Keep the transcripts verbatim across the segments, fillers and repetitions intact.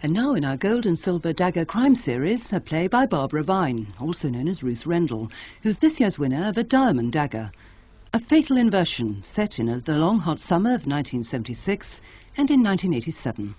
And now in our Gold and Silver Dagger crime series, a play by Barbara Vine, also known as Ruth Rendell, who's this year's winner of a Diamond Dagger. A fatal inversion set in the long hot summer of nineteen seventy-six and in nineteen eighty-seven.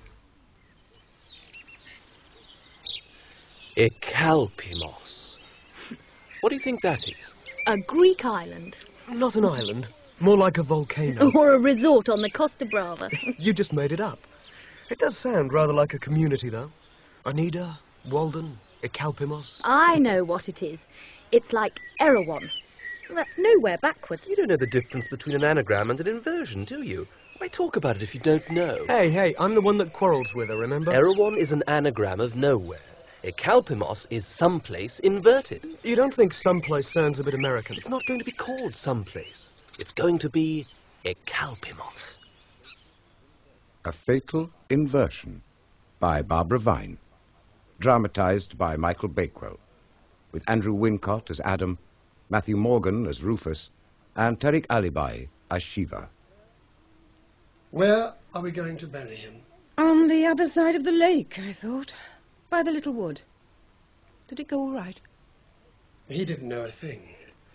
Ekalpimos. What do you think that is? A Greek island. Not an island. More like a volcano. Or a resort on the Costa Brava. You just made it up. It does sound rather like a community, though. Anida, Walden, Ekalpimos. I know what it is. It's like Erewhon. That's nowhere backwards. You don't know the difference between an anagram and an inversion, do you? Why talk about it if you don't know? Hey, hey, I'm the one that quarrels with her, remember? Erewhon is an anagram of nowhere. Ekalpimos is someplace inverted. You don't think someplace sounds a bit American? It's not going to be called someplace. It's going to be Ekalpimos. A Fatal Inversion by Barbara Vine. Dramatized by Michael Bakewell. With Andrew Wincott as Adam, Matthew Morgan as Rufus, and Tariq Alibai as Shiva. Where are we going to bury him? On the other side of the lake, I thought. By the little wood. Did it go all right? He didn't know a thing.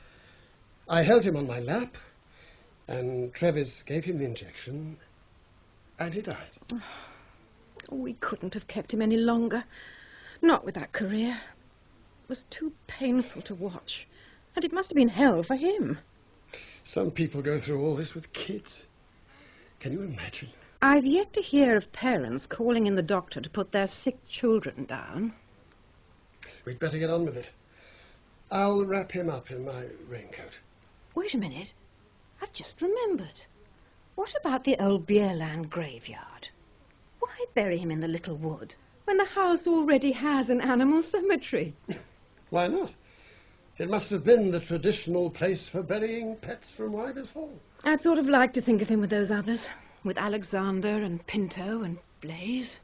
I held him on my lap, and Trevis gave him the injection, and he died. Oh, we couldn't have kept him any longer. Not with that career. It was too painful to watch. And it must have been hell for him. Some people go through all this with kids. Can you imagine? I've yet to hear of parents calling in the doctor to put their sick children down. We'd better get on with it. I'll wrap him up in my raincoat. Wait a minute. I've just remembered. What about the old Bierland graveyard? Why bury him in the little wood when the house already has an animal cemetery? Why not? It must have been the traditional place for burying pets from Wybers Hall. I'd sort of like to think of him with those others. With Alexander and Pinto and Blaze.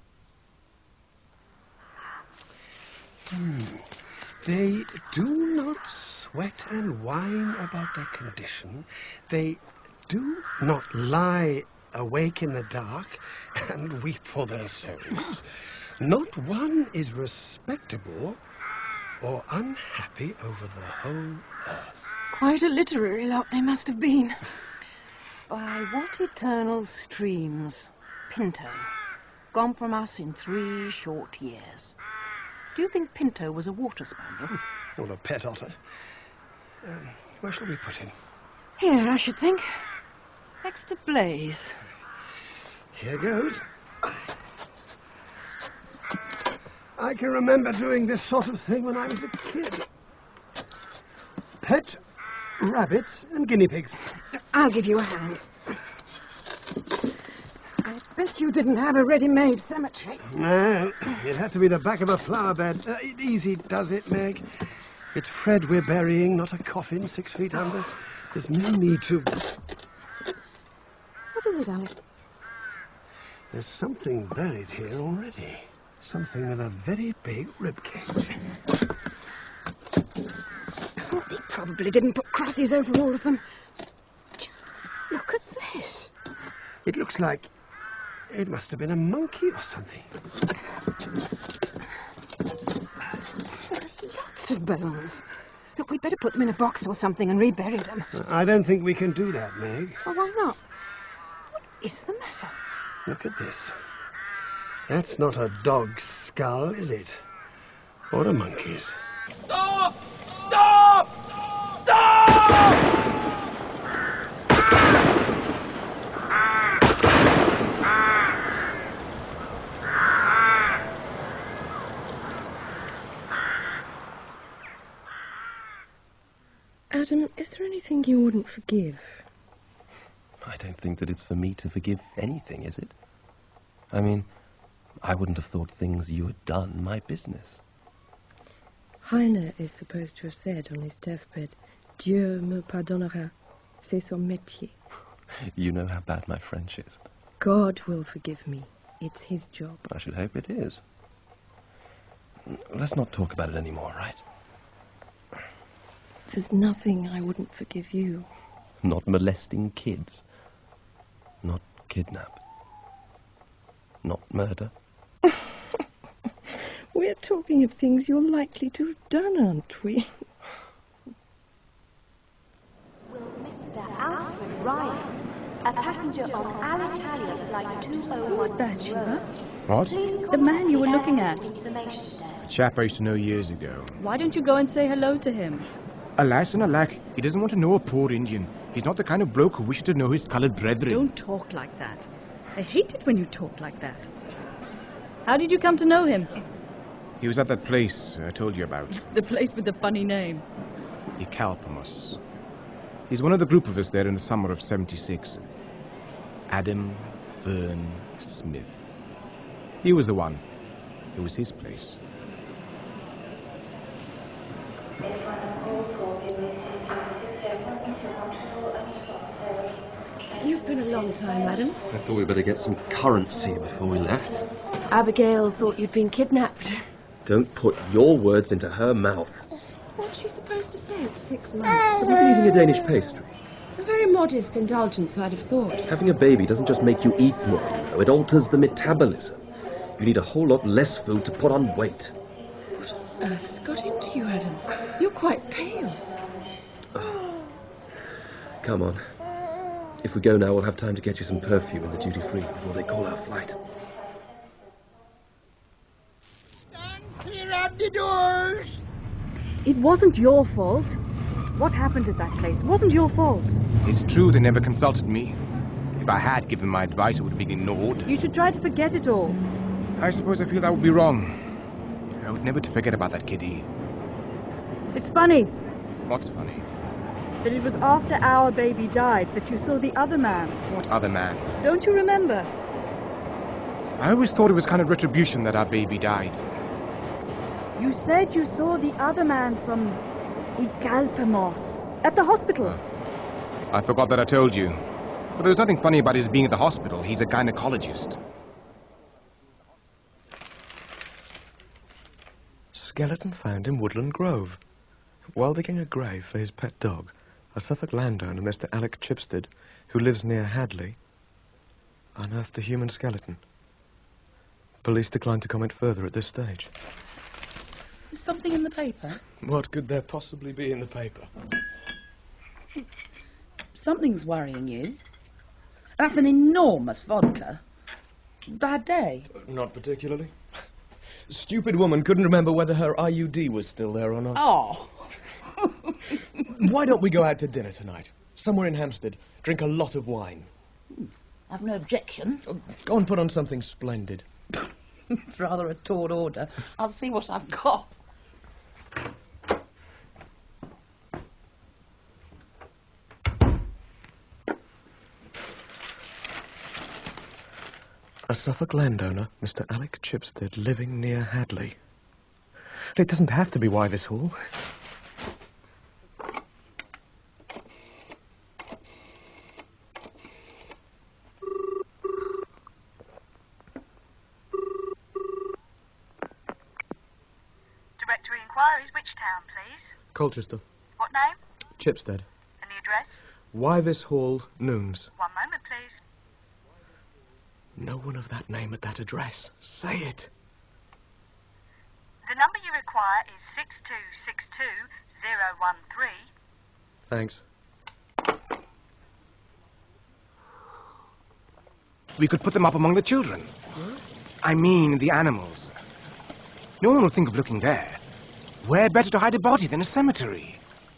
Hmm. They do not sweat and whine about their condition. They do not lie awake in the dark and weep for their souls. Not one is respectable or unhappy over the whole earth. Quite a literary lot they must have been. By what eternal streams, Pinto, gone from us in three short years. Do you think Pinto was a water spaniel? Or a pet otter. Um, where shall we put him? Here, I should think. Next to Blaze. Here goes. I can remember doing this sort of thing when I was a kid. Pet rabbits and guinea pigs. I'll give you a hand. I bet you didn't have a ready-made cemetery. No, it had to be the back of a flower bed. Uh, it easy does it, Meg. It's Fred we're burying, not a coffin six feet under. There's no need to... What is it, Alice? There's something buried here already. Something with a very big ribcage. Oh, he probably didn't put crosses over all of them. Just look at this. It looks like it must have been a monkey or something. Lots of bones. Look, we'd better put them in a box or something and rebury them. I don't think we can do that, Meg. Well, why not? What is the matter? Look at this. That's not a dog's skull, is it? Or a monkey's. Stop! Stop! Stop! Adam, is there anything you wouldn't forgive? I don't think that it's for me to forgive anything, is it? I mean, I wouldn't have thought things you had done my business. Heine is supposed to have said on his deathbed, Dieu me pardonnera, c'est son métier. You know how bad my French is. God will forgive me. It's his job. I should hope it is. Let's not talk about it anymore, right? There's nothing I wouldn't forgive you. Not molesting kids. Not kidnap. Not murder. We're talking of things you're likely to have done, aren't we? Will Mister Alfred Ryan, a passenger on Alitalia Flight two oh one... Who's that, Sheba? What? The man you were looking at. The chap I used to know years ago. Why don't you go and say hello to him? Alas and alack, he doesn't want to know a poor Indian. He's not the kind of bloke who wishes to know his coloured brethren. Don't talk like that. I hate it when you talk like that. How did you come to know him? He was at that place I told you about. The place with the funny name. Ikalpamos. He's one of the group of us there in the summer of seventy-six. Adam Vern Smith. He was the one. It was his place. You've been a long time, Adam. I thought we'd better get some currency before we left. Abigail thought you'd been kidnapped. Don't put your words into her mouth. What's she supposed to say at six months? Have you been eating a Danish pastry? A very modest indulgence, I'd have thought. Having a baby doesn't just make you eat more, you know. It alters the metabolism. You need a whole lot less food to put on weight. What on earth's got into you, Adam? You're quite pale. Oh. Come on. If we go now, we'll have time to get you some perfume in the duty-free before they call our flight. Stand clear of the doors! It wasn't your fault. What happened at that place? It wasn't your fault. It's true they never consulted me. If I had given my advice, it would have been ignored. You should try to forget it all. I suppose I feel that would be wrong. I would never to forget about that kiddie. It's funny What's funny? that it was after our baby died that you saw the other man. What other man? Don't you remember? I always thought it was kind of retribution that our baby died. You said you saw the other man from Ikalpamos at the hospital. Uh, I forgot that I told you. But there's nothing funny about his being at the hospital. He's a gynecologist. Skeleton found in Woodland Grove. While digging a grave for his pet dog, a Suffolk landowner, Mister Alec Chipstead, who lives near Hadley, unearthed a human skeleton. Police declined to comment further at this stage. Is something in the paper? What could there possibly be in the paper? Something's worrying you. That's an enormous vodka. Bad day? Uh, not particularly. Stupid woman couldn't remember whether her I U D was still there or not. Oh. Why don't we go out to dinner tonight? Somewhere in Hampstead. Drink a lot of wine. I've no objection. Oh, go and put on something splendid. It's rather a tall order. I'll see what I've got. A Suffolk landowner, Mister Alec Chipstead, living near Hadley. It doesn't have to be Wyvis Hall. Directory inquiries, which town, please? Colchester. What name? Chipstead. And the address? Wyvis Hall, Noons. One moment, please. No one of that name at that address. Say it. The number you require is six two six two zero one three. Thanks. We could put them up among the children. Huh? I mean, the animals. No one will think of looking there. Where better to hide a body than a cemetery?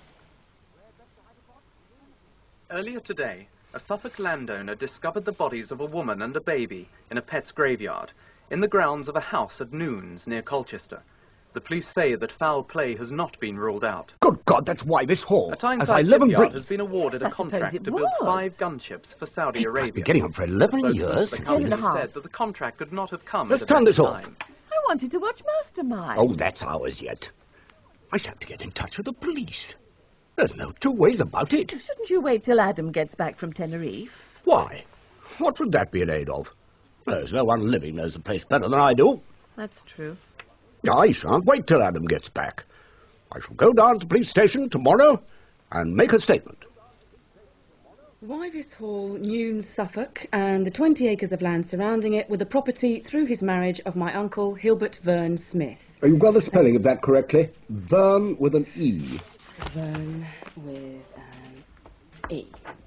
Earlier today, a Suffolk landowner discovered the bodies of a woman and a baby in a pet's graveyard in the grounds of a house at Noons near Colchester. The police say that foul play has not been ruled out. Good God, that's Wyvis Hall. A Tyneside As I live and breathe. has been awarded a contract to build five gunships for Saudi it Arabia. Must be getting on for eleven years. The company said that the contract could not have come. Let's at a turn this better off. time. I wanted to watch Mastermind. Oh, that's ours yet. I shall have to get in touch with the police. There's no two ways about it. Shouldn't you wait till Adam gets back from Tenerife? Why? What would that be in aid of? There's no one living knows the place better than I do. That's true. I shan't wait till Adam gets back. I shall go down to the police station tomorrow and make a statement. Wyvis Hall, Newnes, Suffolk, and the twenty acres of land surrounding it were the property through his marriage of my uncle, Hilbert Verne Smith. Oh, you got the spelling of that correctly. Verne with an E. Verne with an E.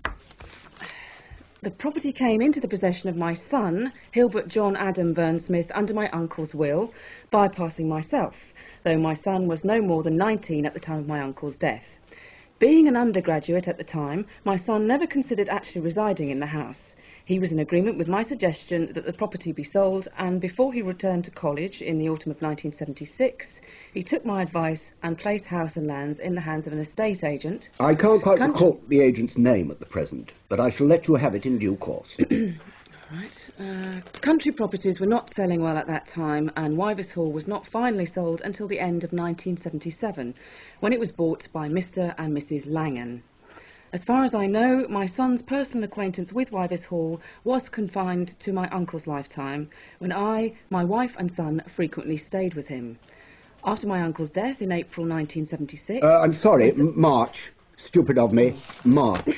The property came into the possession of my son, Hilbert John Adam Verne Smith, under my uncle's will, bypassing myself, though my son was no more than nineteen at the time of my uncle's death. Being an undergraduate at the time, my son never considered actually residing in the house. He was in agreement with my suggestion that the property be sold, and before he returned to college in the autumn of nineteen seventy-six, he took my advice and placed house and lands in the hands of an estate agent. I can't quite Country- recall the agent's name at the present, but I shall let you have it in due course. Right. Uh, country properties were not selling well at that time, and Wyvis Hall was not finally sold until the end of nineteen seventy-seven, when it was bought by Mister and Missus Langan. As far as I know, my son's personal acquaintance with Wyvis Hall was confined to my uncle's lifetime, when I, my wife and son frequently stayed with him. After my uncle's death in April nineteen seventy-six... Uh, I'm sorry, M- March. Stupid of me. March.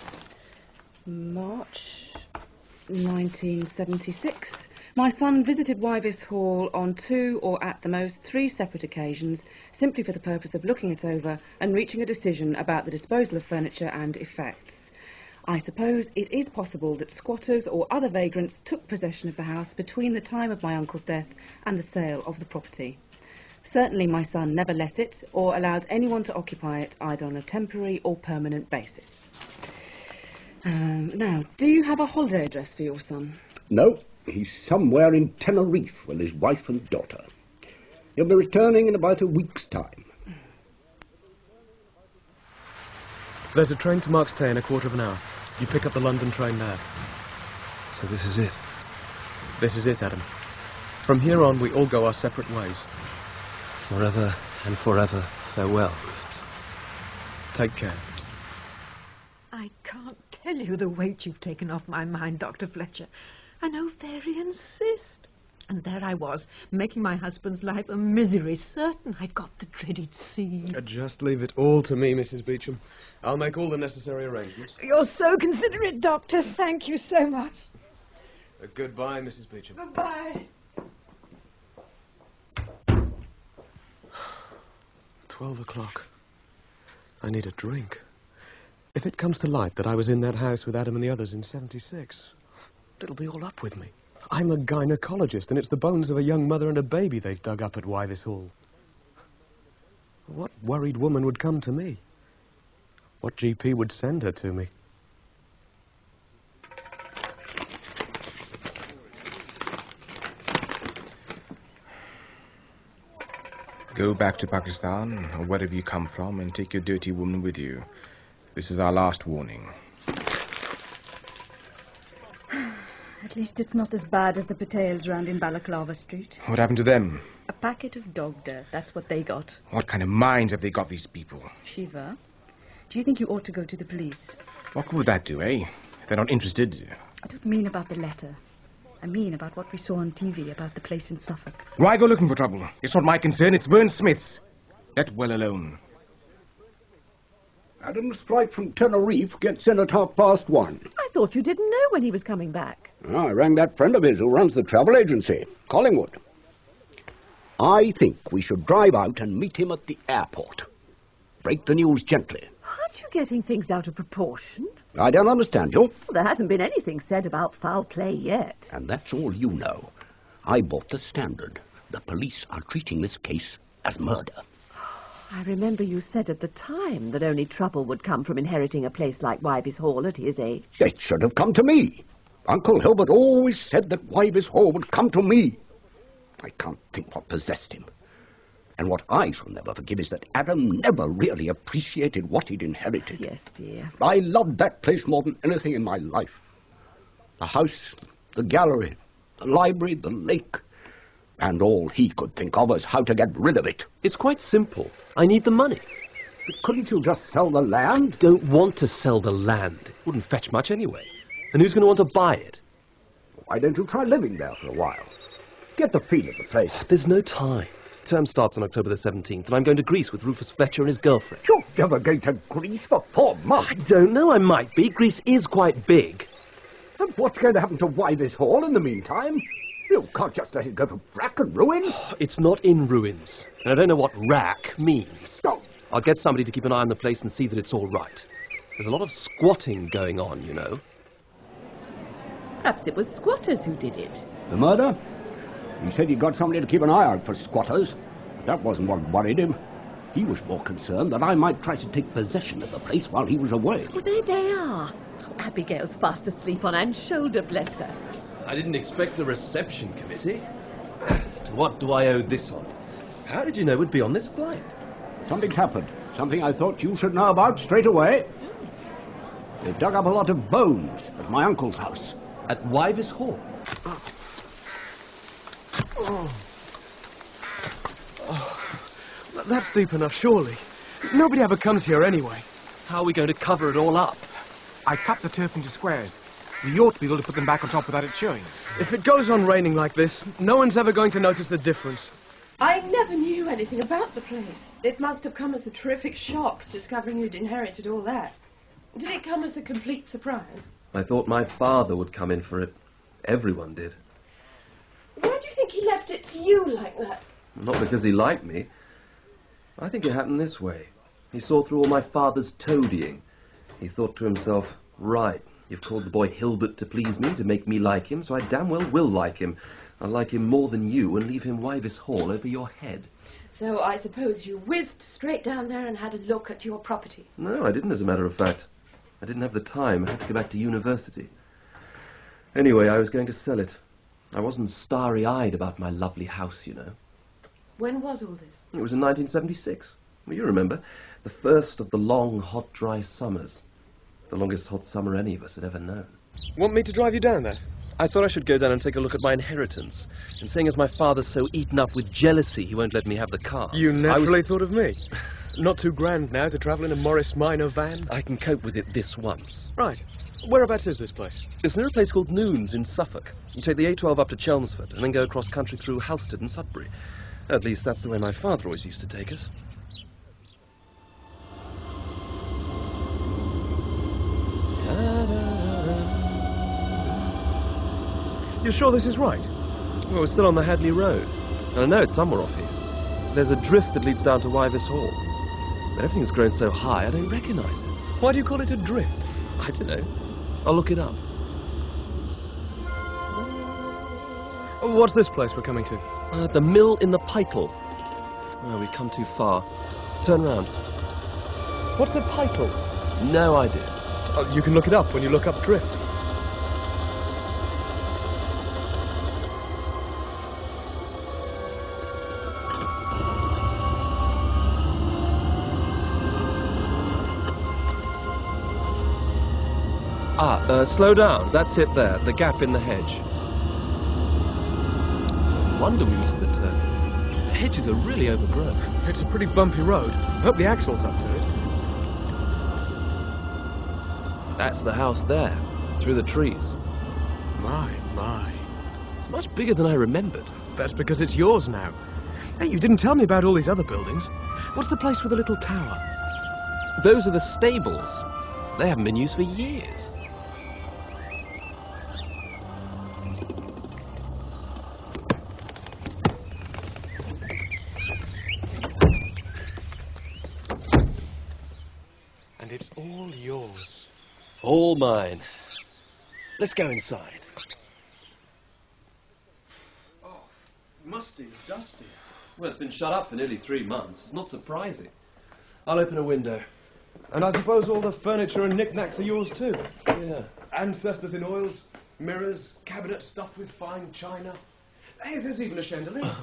March nineteen seventy-six. My son visited Wyvis Hall on two or at the most three separate occasions, simply for the purpose of looking it over and reaching a decision about the disposal of furniture and effects. I suppose it is possible that squatters or other vagrants took possession of the house between the time of my uncle's death and the sale of the property. Certainly my son never let it or allowed anyone to occupy it, either on a temporary or permanent basis. Um, now, do you have a holiday address for your son? No, he's somewhere in Tenerife with his wife and daughter. He'll be returning in about a week's time. There's a train to Marks Tey in a quarter of an hour. You pick up the London train there. So this is it? This is it, Adam. From here on, we all go our separate ways. Forever and forever, farewell, Rufus. Take care. I can't tell you the weight you've taken off my mind, Doctor Fletcher. An Ovarian cyst. And there I was, making my husband's life a misery, certain I'd got the dreaded seed. Uh, just leave it all to me, Missus Beecham. I'll make all the necessary arrangements. You're so considerate, Doctor. Thank you so much. Uh, goodbye, Missus Beecham. Goodbye. Twelve o'clock. I need a drink. If it comes to light that I was in that house with Adam and the others in seventy-six, it'll be all up with me. I'm a gynecologist, and it's the bones of a young mother and a baby they've dug up at Wyvis Hall. What worried woman would come to me? What G P would send her to me? Go back to Pakistan, or wherever you come from, and take your dirty woman with you. This is our last warning. At least it's not as bad as the Patels round in Balaclava Street. What happened to them? A packet of dog dirt, that's what they got. What kind of minds have they got, these people? Shiva, do you think you ought to go to the police? What would that do, eh? They're not interested. I don't mean about the letter. I mean about what we saw on T V about the place in Suffolk. Why go looking for trouble? It's not my concern, it's Verne Smith's. Let well alone. Adam's flight from Tenerife gets in at half past one. I thought you didn't know when he was coming back. Oh, I rang that friend of his who runs the travel agency, Collingwood. I think we should drive out and meet him at the airport. Break the news gently. Aren't you getting things out of proportion? I don't understand you. Well, there hasn't been anything said about foul play yet. And that's all you know. I bought the Standard. The police are treating this case as murder. I remember you said at the time that only trouble would come from inheriting a place like Wyvis Hall at his age. It should have come to me. Uncle Hilbert always said that Wyvis Hall would come to me. I can't think what possessed him. And what I shall never forgive is that Adam never really appreciated what he'd inherited. Yes, dear. I loved that place more than anything in my life. The house, the gallery, the library, the lake. And all he could think of was how to get rid of it. It's quite simple. I need the money. But couldn't you just sell the land? Don't want to sell the land. It wouldn't fetch much anyway. And who's going to want to buy it? Why don't you try living there for a while? Get the feel of the place. There's no time. Term starts on October the seventeenth, and I'm going to Greece with Rufus Fletcher and his girlfriend. You're never going to Greece for four months. I don't know, I might be. Greece is quite big. And what's going to happen to Wyvis Hall in the meantime? You can't just let it go to wreck and ruin. It's not in ruins, and I don't know what wreck means. Oh. I'll get somebody to keep an eye on the place and see that it's all right. There's a lot of squatting going on, you know. Perhaps it was squatters who did it. The murder? He said he got somebody to keep an eye out for squatters. But that wasn't what worried him. He was more concerned that I might try to take possession of the place while he was away. Well, there they are. Oh, Abigail's fast asleep on Anne's shoulder, bless her. I didn't expect a reception committee. To what do I owe this on? How did you know we'd be on this flight? Something's happened. Something I thought you should know about straight away. They've dug up a lot of bones at my uncle's house. At Wyvis Hall? Oh. Oh. That's deep enough, surely. Nobody ever comes here anyway. How are we going to cover it all up? I cut the turf into squares. We ought to be able to put them back on top without it showing. If it goes on raining like this, no one's ever going to notice the difference. I never knew anything about the place. It must have come as a terrific shock, discovering you'd inherited all that. Did it come as a complete surprise? I thought my father would come in for it. Everyone did. Why do you think he left it to you like that? Not because he liked me. I think it happened this way. He saw through all my father's toadying. He thought to himself, right, you've called the boy Hilbert to please me, to make me like him, so I damn well will like him. I'll like him more than you and leave him Wyvis Hall over your head. So I suppose you whizzed straight down there and had a look at your property. No, I didn't, as a matter of fact. I didn't have the time. I had to go back to university. Anyway, I was going to sell it. I wasn't starry-eyed about my lovely house, you know. When was all this? It was in nineteen seventy-six. Well, you remember. The first of the long, hot, dry summers. The longest hot summer any of us had ever known. Want me to drive you down there? I thought I should go down and take a look at my inheritance. And seeing as my father's so eaten up with jealousy, he won't let me have the car. You naturally was... thought of me. Not too grand now to travel in a Morris Minor van. I can cope with it this once. Right. Whereabouts is this place? It's near a place called Noons in Suffolk. You take the A twelve up to Chelmsford and then go across country through Halstead and Sudbury. At least that's the way my father always used to take us. You're sure this is right? Well, we're still on the Hadley Road. And I know it's somewhere off here. There's a drift that leads down to Wyvis Hall. But everything's grown so high, I don't recognise it. Why do you call it a drift? I don't know. I'll look it up. What's this place we're coming to? Uh, the Mill in the Pytel. Oh, we've come too far. Turn round. What's a Pytel? No idea. Oh, you can look it up when you look up drift. Ah, uh, slow down. That's it there. The gap in the hedge. No wonder we missed the turn. The hedges are really overgrown. It's a pretty bumpy road. I hope the axle's up to it. That's the house there, through the trees. My, my. It's much bigger than I remembered. That's because it's yours now. Hey, you didn't tell me about all these other buildings. What's the place with the little tower? Those are the stables. They haven't been used for years. And it's all yours. All mine. Let's go inside. Oh, musty, dusty. Well, it's been shut up for nearly three months. It's not surprising. I'll open a window. And I suppose all the furniture and knickknacks are yours too? Yeah. Ancestors in oils, mirrors, cabinets stuffed with fine china. Hey, there's even a chandelier.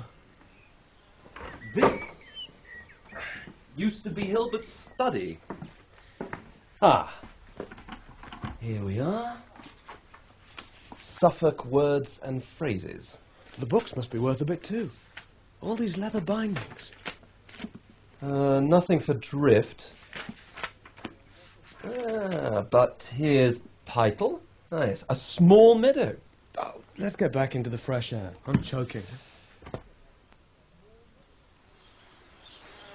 This used to be Hilbert's study. Ah. Here we are. Suffolk Words and Phrases. The books must be worth a bit too. All these leather bindings. Uh, nothing for drift. Ah, but here's Pytel. Nice. A small meadow. Oh, let's get back into the fresh air. I'm choking.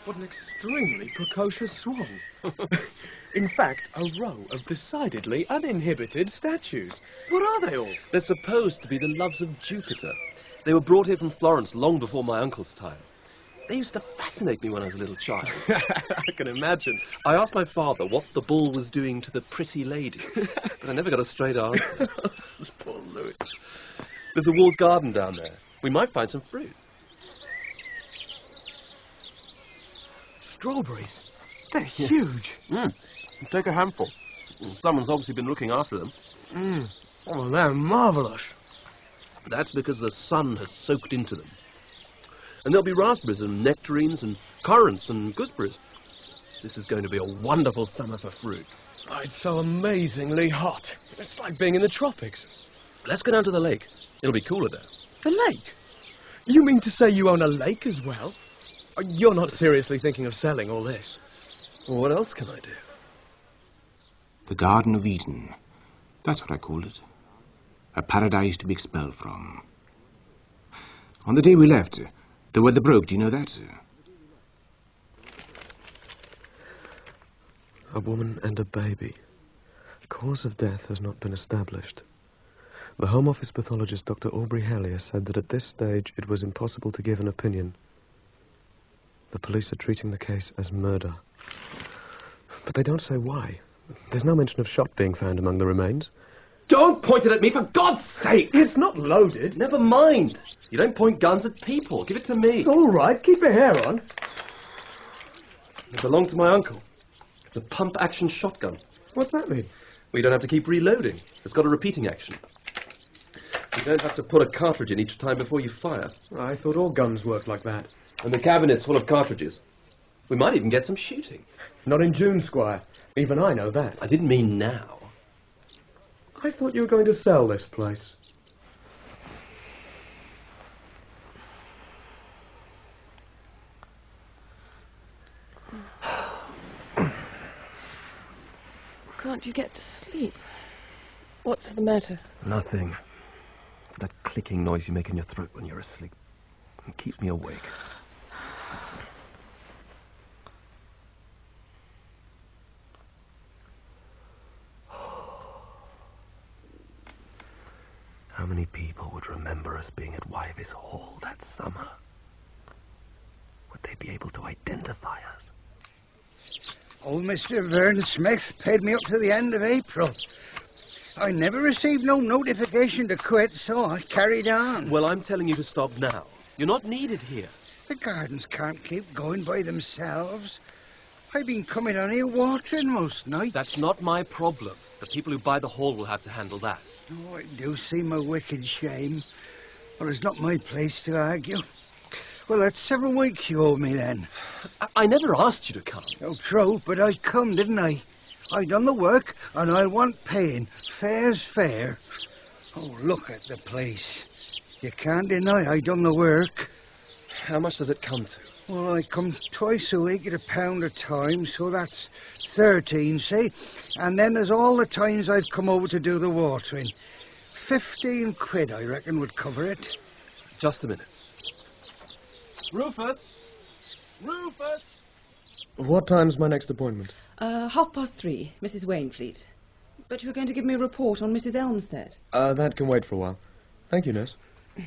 What an extremely precocious swan. In fact, a row of decidedly uninhibited statues. What are they all? They're supposed to be the loves of Jupiter. They were brought here from Florence long before my uncle's time. They used to fascinate me when I was a little child. I can imagine. I asked my father what the bull was doing to the pretty lady, but I never got a straight answer. Poor Louis. There's a walled garden down there. We might find some fruit. Strawberries. They're huge. Mm. Take a handful. Someone's obviously been looking after them. Mm. Oh, they're marvellous. That's because the sun has soaked into them. And there'll be raspberries and nectarines and currants and gooseberries. This is going to be a wonderful summer for fruit. Oh, it's so amazingly hot. It's like being in the tropics. Let's go down to the lake. It'll be cooler there. The lake? You mean to say you own a lake as well? You're not seriously thinking of selling all this? Well, what else can I do? The Garden of Eden. That's what I called it. A paradise to be expelled from. On the day we left, the weather broke. Do you know that? A woman and a baby. Cause of death has not been established. The Home Office pathologist, Doctor Aubrey Hellier, said that at this stage it was impossible to give an opinion. The police are treating the case as murder. But they don't say why. There's no mention of shot being found among the remains. Don't point it at me, for God's sake! It's not loaded. Never mind. You don't point guns at people. Give it to me. All right, keep your hair on. It belonged to my uncle. It's a pump-action shotgun. What's that mean? Well, you don't have to keep reloading. It's got a repeating action. You don't have to put a cartridge in each time before you fire. I thought all guns worked like that. And the cabinet's full of cartridges. We might even get some shooting. Not in June, Squire. Even I know that. I didn't mean now. I thought you were going to sell this place. Can't you get to sleep? What's the matter? Nothing. It's that clicking noise you make in your throat when you're asleep. It keeps me awake. How many people would remember us being at Wyvis Hall that summer? Would they be able to identify us? Old Mister Vern Smith paid me up to the end of April. I never received no notification to quit, so I carried on. Well, I'm telling you to stop now. You're not needed here. The gardens can't keep going by themselves. I've been coming on here watering most nights. That's not my problem. The people who buy the hall will have to handle that. Oh, it do seem a wicked shame. Well, it's not my place to argue. Well, that's several weeks you owe me then. I, I never asked you to come. Oh, true, but I come, didn't I? I done the work, and I want paying. Fair's fair. Oh, look at the place. You can't deny I done the work. How much does it come to? Well, I come twice a week at a pound a time, so that's thirteen, say. And then there's all the times I've come over to do the watering. Fifteen quid, I reckon, would cover it. Just a minute. Rufus! Rufus! What time's my next appointment? Uh, half past three, Missus Wainfleet. But you were going to give me a report on Missus Elmstead. Uh, that can wait for a while. Thank you, nurse.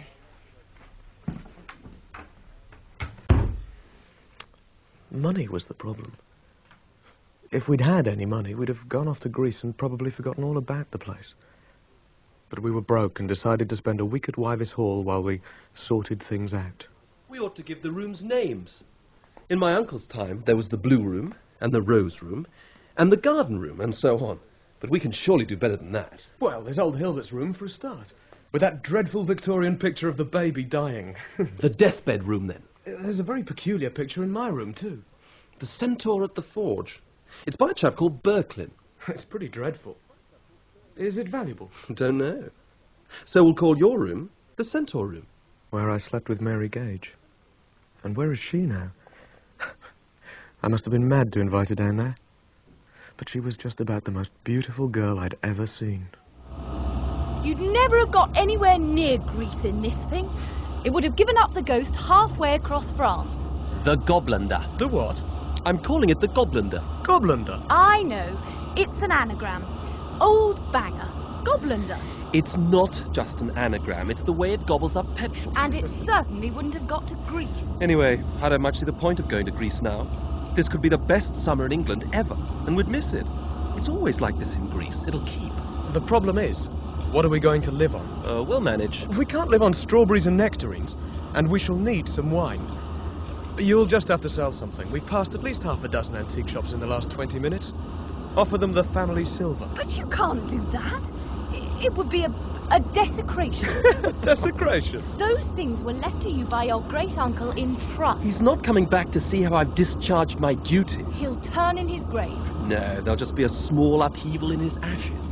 Money was the problem. If we'd had any money, we'd have gone off to Greece and probably forgotten all about the place. But we were broke and decided to spend a week at Wyvis Hall while we sorted things out. We ought to give the rooms names. In my uncle's time, there was the Blue Room, and the Rose Room, and the Garden Room, and so on. But we can surely do better than that. Well, there's old Hilbert's room for a start. With that dreadful Victorian picture of the baby dying. The deathbed room, then. There's a very peculiar picture in my room, too. The Centaur at the Forge. It's by a chap called Birklin. It's pretty dreadful. Is it valuable? Don't know. So we'll call your room the Centaur Room. Where I slept with Mary Gage. And where is she now? I must have been mad to invite her down there. But she was just about the most beautiful girl I'd ever seen. You'd never have got anywhere near Greece in this thing. It would have given up the ghost halfway across France. The Goblander. The what? I'm calling it the Goblander. Goblander? I know. It's an anagram. Old banger. Goblander. It's not just an anagram. It's the way it gobbles up petrol. And it certainly wouldn't have got to Greece. Anyway, I don't much see the point of going to Greece now. This could be the best summer in England ever, and we'd miss it. It's always like this in Greece. It'll keep. The problem is, what are we going to live on? Uh, we'll manage. We can't live on strawberries and nectarines, and we shall need some wine. You'll just have to sell something. We've passed at least half a dozen antique shops in the last twenty minutes. Offer them the family silver. But you can't do that. It would be a, a desecration. Desecration? Those things were left to you by your great-uncle in trust. He's not coming back to see how I've discharged my duties. He'll turn in his grave. No, there'll just be a small upheaval in his ashes.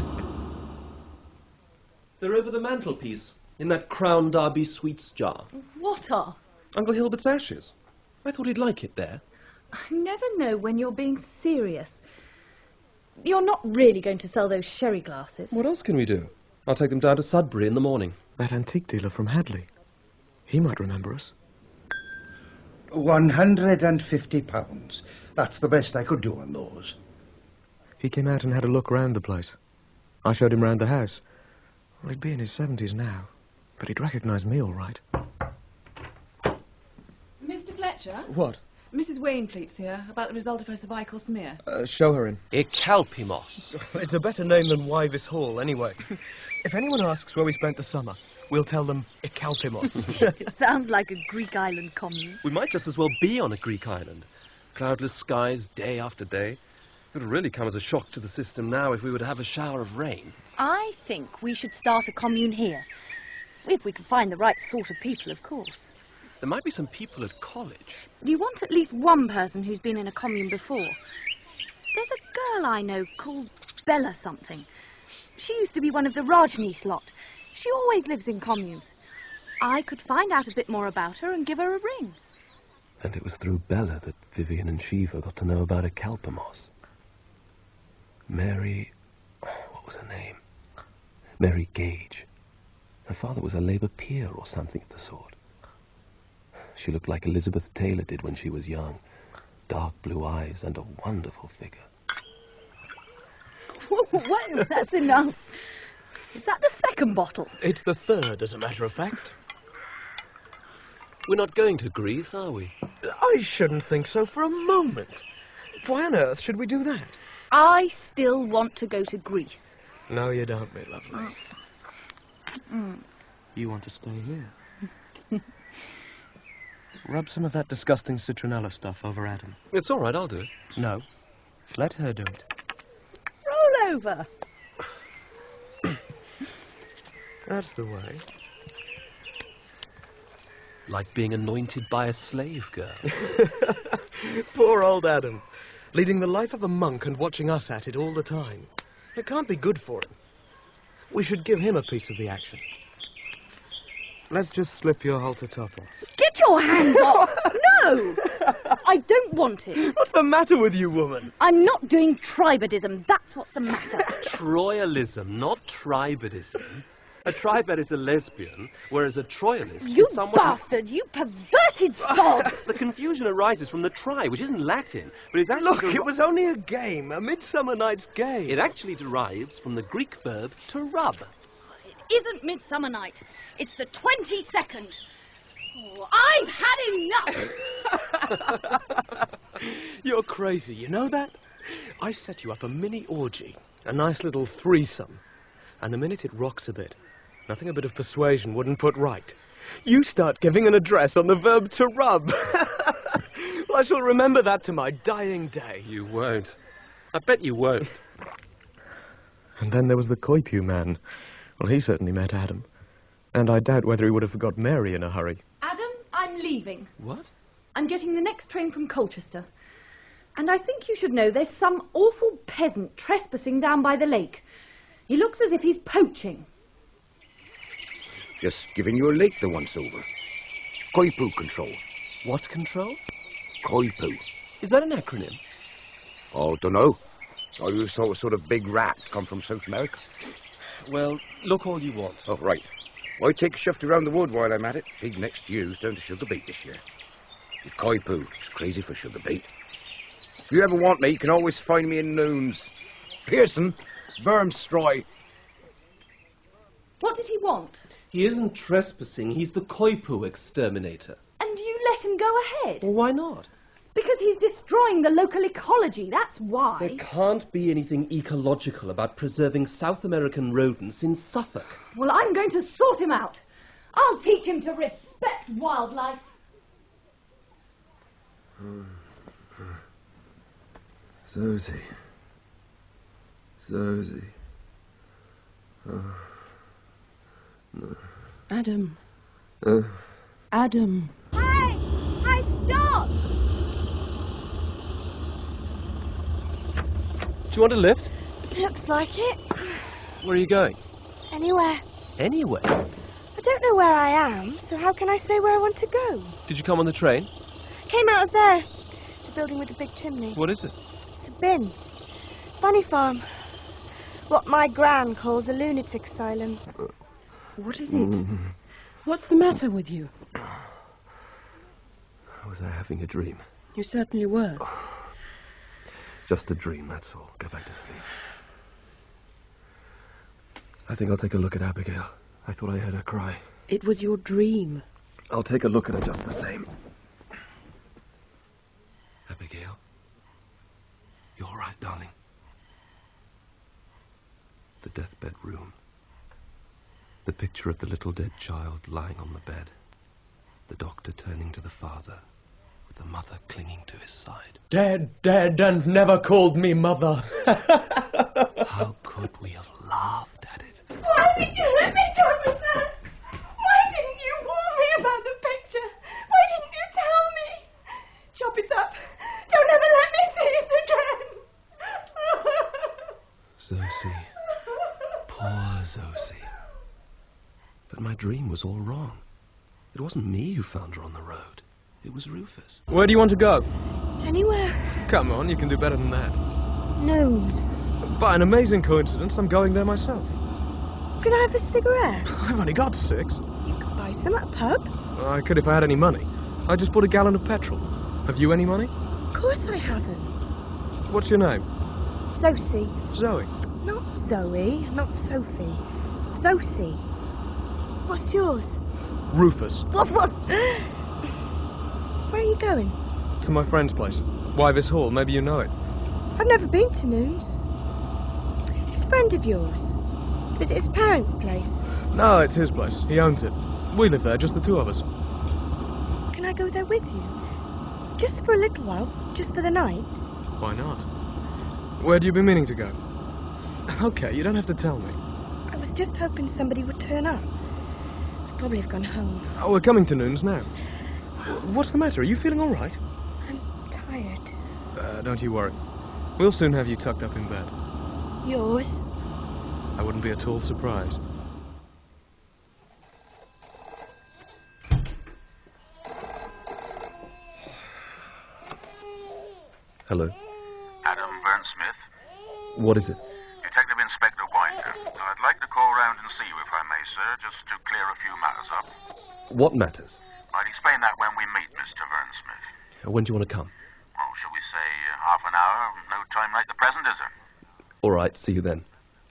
They're over the mantelpiece, in that Crown Derby sweets jar. What are? Uncle Hilbert's ashes. I thought he'd like it there. I never know when you're being serious. You're not really going to sell those sherry glasses. What else can we do? I'll take them down to Sudbury in the morning. That antique dealer from Hadley. He might remember us. One hundred and fifty pounds. That's the best I could do on those. He came out and had a look round the place. I showed him round the house. Well, he'd be in his seventies now, but he'd recognise me all right. Mister Fletcher? What? Missus Wainfleet's here about the result of her cervical smear. Uh, show her in. Ecalpimos. It's a better name than Wyvis Hall, anyway. If anyone asks where we spent the summer, we'll tell them Ecalpimos. It sounds like a Greek island commune. We might just as well be on a Greek island. Cloudless skies day after day. It would really come as a shock to the system now if we were to have a shower of rain. I think we should start a commune here. If we can find the right sort of people, of course. There might be some people at college. You want at least one person who's been in a commune before. There's a girl I know called Bella something. She used to be one of the Rajneesh lot. She always lives in communes. I could find out a bit more about her and give her a ring. And it was through Bella that Vivian and Shiva got to know about Ecalpimos. Mary... what was her name? Mary Gage. Her father was a Labour peer or something of the sort. She looked like Elizabeth Taylor did when she was young. Dark blue eyes and a wonderful figure. Well, that's enough. Is that the second bottle? It's the third, as a matter of fact. We're not going to Greece, are we? I shouldn't think so for a moment. Why on earth should we do that? I still want to go to Greece. No, you don't, me lovely. Mm. You want to stay here. Rub some of that disgusting citronella stuff over Adam. It's all right, I'll do it. No. Let her do it. Roll over. That's the way. Like being anointed by a slave girl. Poor old Adam. Leading the life of a monk and watching us at it all the time. It can't be good for him. We should give him a piece of the action. Let's just slip your halter top off. Get your hands off! No! I don't want it. What's the matter with you, woman? I'm not doing tribadism. That's what's the matter. Troyalism, not tribadism. A tribad is a lesbian, whereas a troyalist You is someone... bastard! You perverted sod! The confusion arises from the tri, which isn't Latin, but it's actually... Look, it was only a game, a Midsummer Night's Game. It actually derives from the Greek verb to rub. It isn't Midsummer Night. It's the twenty-second. Oh, I've had enough! You're crazy, you know that? I set you up a mini orgy, a nice little threesome. And the minute it rocks a bit, nothing a bit of persuasion wouldn't put right. You start giving an address on the verb to rub. Well, I shall remember that to my dying day. You won't. I bet you won't. And then there was the Koipu man. Well, he certainly met Adam. And I doubt whether he would have forgot Mary in a hurry. Adam, I'm leaving. What? I'm getting the next train from Colchester. And I think you should know there's some awful peasant trespassing down by the lake. He looks as if he's poaching. Just giving you a lake the once over. Koipu control. What control? Koipu. Is that an acronym? Oh, dunno. I always thought it was sort of big rat come from South America. Well, look all you want. Oh, right. I take a shift around the wood while I'm at it. Pig next to you's down to sugar beet this year. The koi poo. It's crazy for sugar bait. If you ever want me, you can always find me in Noons. Pearson, Vermstroy. What did he want? He isn't trespassing. He's the koi poo exterminator. And you let him go ahead? Well, why not? Because he's destroying the local ecology, that's why. There can't be anything ecological about preserving South American rodents in Suffolk. Well, I'm going to sort him out. I'll teach him to respect wildlife. Zosie. Zosie. Oh. No. Adam. Uh. Adam. Hey! Hey, stop! Do you want a lift? Looks like it. Where are you going? Anywhere. Anywhere? I don't know where I am, so how can I say where I want to go? Did you come on the train? Came out of there. The building with the big chimney. What is it? It's a bin. Bunny farm. What my gran calls a lunatic asylum. What is it? What's the matter with you? Was I having a dream? You certainly were. Just a dream, that's all. Go back to sleep. I think I'll take a look at Abigail. I thought I heard her cry. It was your dream. I'll take a look at her just the same. Abigail? You all right, darling? The deathbed room. The picture of the little dead child lying on the bed. The doctor turning to the father, with the mother clinging to his side. Dead, dead, and never called me mother. How could we have laughed at it? Why did you let me go with that? Why didn't you warn me about the picture? Why didn't you tell me? Chop it up. Don't ever let me see it again. Zosie. Poor Zosie. But my dream was all wrong. It wasn't me who found her on the road. It was Rufus. Where do you want to go? Anywhere. Come on, you can do better than that. Nose. By an amazing coincidence, I'm going there myself. Could I have a cigarette? I've only got six. You could buy some at a pub. I could if I had any money. I just bought a gallon of petrol. Have you any money? Of course I haven't. What's your name? Zosie. Zoe. Not Zoe, not Sophie. Zosie. What's yours? Rufus. What, what? Where are you going? To my friend's place. Wyvis Hall, maybe you know it. I've never been to Noons. He's a friend of yours. Is it his parents' place? No, it's his place. He owns it. We live there, just the two of us. Can I go there with you? Just for a little while, just for the night. Why not? Where do you be meaning to go? Okay, you don't have to tell me. I was just hoping somebody would turn up. I'd probably have gone home. Oh, we're coming to Noons now. What's the matter? Are you feeling all right? I'm tired. Uh, don't you worry. We'll soon have you tucked up in bed. Yours? I wouldn't be at all surprised. Hello. Adam Burnsmith. What is it? Detective Inspector Whiter. I'd like to call round and see you, if I may, sir, just to clear a few matters up. What matters? I'd explain that when we meet, Mister Burnsmith. When do you want to come? Well, shall we say uh, half an hour? No time like the present, is there? All right, see you then.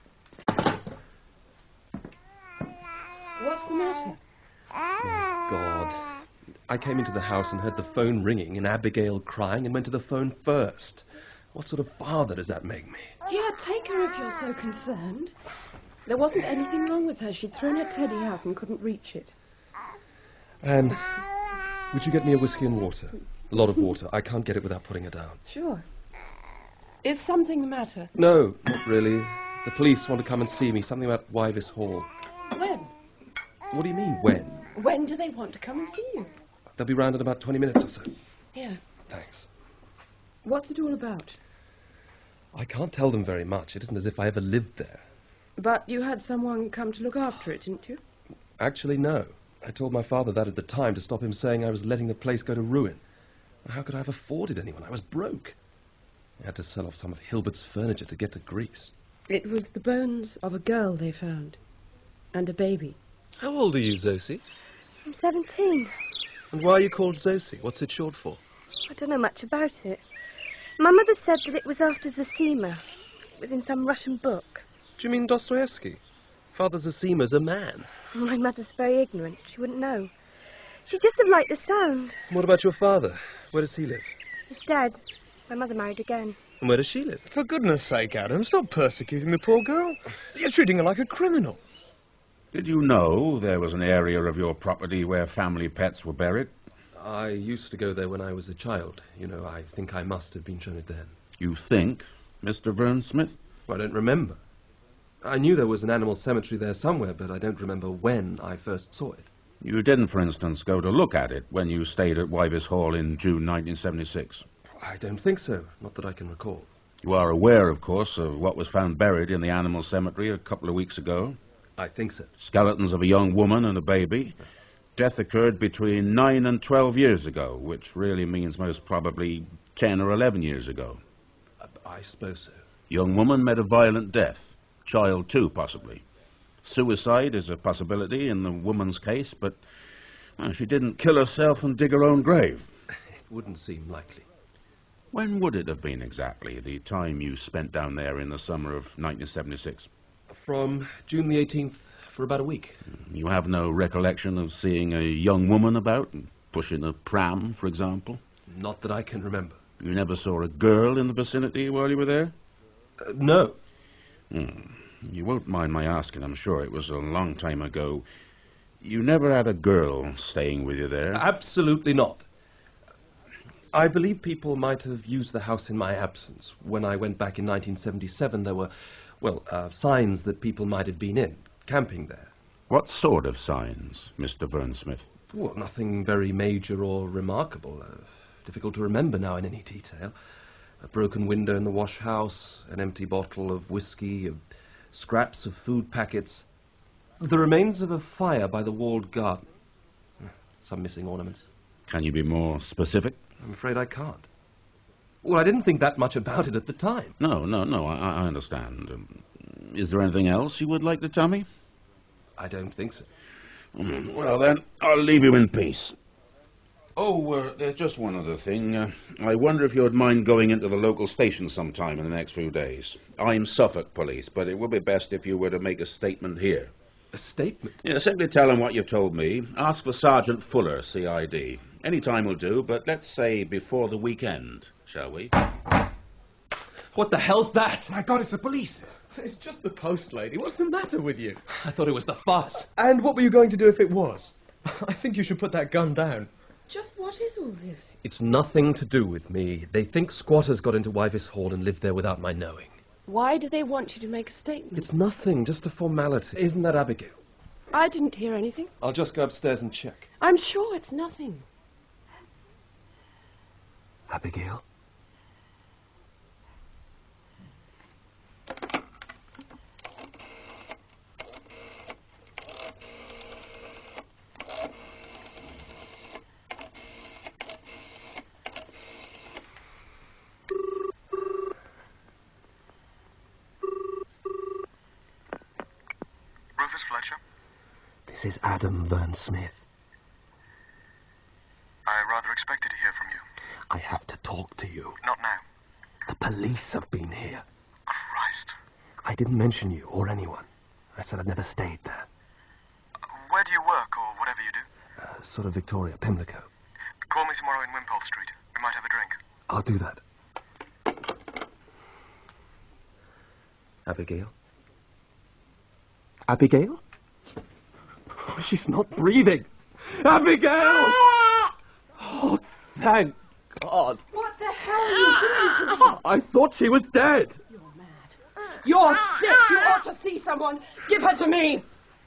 What's the matter? Oh, God. I came into the house and heard the phone ringing and Abigail crying and went to the phone first. What sort of father does that make me? Here, take her if you're so concerned. There wasn't anything wrong with her. She'd thrown her teddy out and couldn't reach it. And would you get me a whiskey and water? A lot of water. I can't get it without putting her down. Sure. Is something the matter? No, not really. The police want to come and see me. Something about Wyvis Hall. When? What do you mean, when? When do they want to come and see you? They'll be round in about twenty minutes or so. Here. Thanks. What's it all about? I can't tell them very much. It isn't as if I ever lived there. But you had someone come to look after it, didn't you? Actually, no. I told my father that at the time to stop him saying I was letting the place go to ruin. How could I have afforded anyone? I was broke. I had to sell off some of Hilbert's furniture to get to Greece. It was the bones of a girl they found. And a baby. How old are you, Zosie? I'm seventeen. And why are you called Zosie? What's it short for? I don't know much about it. My mother said that it was after Zosima. It was in some Russian book. Do you mean Dostoevsky? Father Zosima's a man. My mother's very ignorant. She wouldn't know. She just have liked the sound. What about your father? Where does he live? He's dead. My mother married again. And where does she live? For goodness sake, Adam, stop persecuting the poor girl. You're treating her like a criminal. Did you know there was an area of your property where family pets were buried? I used to go there when I was a child. You know, I think I must have been shown it then. You think, Mister Vern Smith? Well, I don't remember. I knew there was an animal cemetery there somewhere, but I don't remember when I first saw it. You didn't, for instance, go to look at it when you stayed at Wyvis Hall in June nineteen seventy-six? I don't think so. Not that I can recall. You are aware, of course, of what was found buried in the animal cemetery a couple of weeks ago? I think so. Skeletons of a young woman and a baby. Death occurred between nine and twelve years ago, which really means most probably ten or eleven years ago. I suppose so. Young woman met a violent death. Child, too, possibly. Suicide is a possibility in the woman's case, but well, she didn't kill herself and dig her own grave. It wouldn't seem likely. When would it have been exactly, the time you spent down there in the summer of nineteen seventy-six? From June the eighteenth for about a week. You have no recollection of seeing a young woman about, pushing a pram, for example? Not that I can remember. You never saw a girl in the vicinity while you were there? Uh, no. Hmm. You won't mind my asking, I'm sure. It was a long time ago. You never had a girl staying with you there? Absolutely not. I believe people might have used the house in my absence. When I went back in nineteen seventy-seven, there were, well, uh, signs that people might have been in, camping there. What sort of signs, Mister Vern Smith? Well, nothing very major or remarkable. Uh, difficult to remember now in any detail. A broken window in the wash house, an empty bottle of whiskey, uh, scraps of food packets, the remains of a fire by the walled garden. Some missing ornaments. Can you be more specific? I'm afraid I can't. Well, I didn't think that much about it at the time. No, no, no, I, I understand. Um, is there anything else you would like to tell me? I don't think so. Mm, well, then, I'll leave you in peace. Oh, uh, there's just one other thing. Uh, I wonder if you'd mind going into the local station sometime in the next few days. I'm Suffolk Police, but it would be best if you were to make a statement here. A statement? Yeah, simply tell him what you've told me. Ask for Sergeant Fuller, C I D. Any time will do, but let's say before the weekend, shall we? What the hell's that? My God, it's the police. It's just the post lady. What's the matter with you? I thought it was the farce. And what were you going to do if it was? I think you should put that gun down. Just what is all this? It's nothing to do with me. They think squatters got into Wyvis Hall and lived there without my knowing. Why do they want you to make a statement? It's nothing, just a formality. Isn't that Abigail? I didn't hear anything. I'll just go upstairs and check. I'm sure it's nothing. Abigail? Rufus Fletcher? This is Adam Vern Smith. I rather expected to hear from you. I have to talk to you. Not now. The police have been here. Christ. I didn't mention you or anyone. I said I'd never stayed there. Where do you work, or whatever you do? Uh, sort of Victoria, Pimlico. Call me tomorrow in Wimpole Street. We might have a drink. I'll do that. Abigail? Abigail? Oh, she's not breathing. Abigail! Oh, thank God. What the hell are you doing to her? I thought she was dead. You're mad. You're sick. You ought to see someone. Give her to me.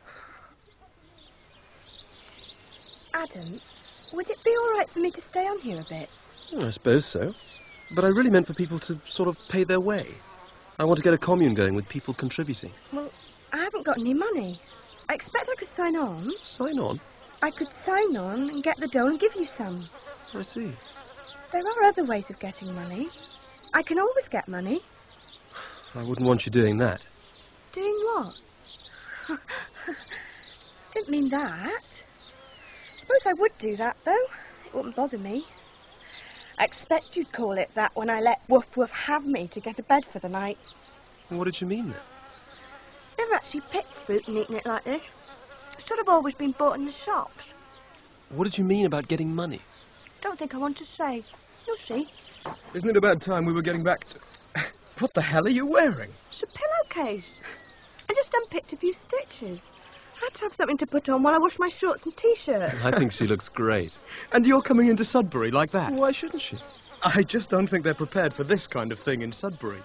Adam, would it be all right for me to stay on here a bit? Oh, I suppose so. But I really meant for people to sort of pay their way. I want to get a commune going with people contributing. Well, I haven't got any money. I expect I could sign on. Sign on? I could sign on and get the dough and give you some. I see. There are other ways of getting money. I can always get money. I wouldn't want you doing that. Doing what? Didn't mean that. suppose I would do that, though. It wouldn't bother me. I expect you'd call it that when I let Woof Woof have me to get a bed for the night. What did you mean then? Never actually picked fruit and eaten it like this. It should have always been bought in the shops. What did you mean about getting money? Don't think I want to say. You'll see. Isn't it about time we were getting back to... What the hell are you wearing? It's a pillowcase. I just unpicked a few stitches. I had to have something to put on while I wash my shorts and T-shirt. I think she looks great. And you're coming into Sudbury like that? Why shouldn't she? I just don't think they're prepared for this kind of thing in Sudbury.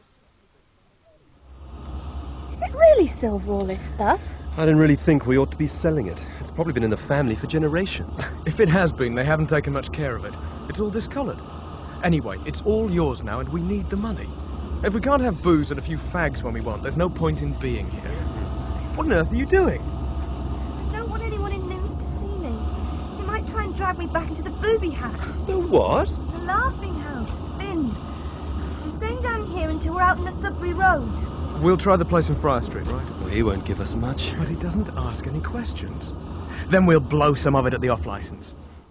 Is it really silver, all this stuff? I didn't really think we ought to be selling it. It's probably been in the family for generations. If it has been, they haven't taken much care of it. It's all discoloured. Anyway, it's all yours now, and we need the money. If we can't have booze and a few fags when we want, there's no point in being here. What on earth are you doing? I don't want anyone in Nunes to see me. They might try and drag me back into the booby hatch. The what? The laughing house, Bin. I'm staying down here until we're out on the Sudbury Road. We'll try the place in Friar Street, right? Well, he won't give us much. But he doesn't ask any questions. Then we'll blow some of it at the off-licence.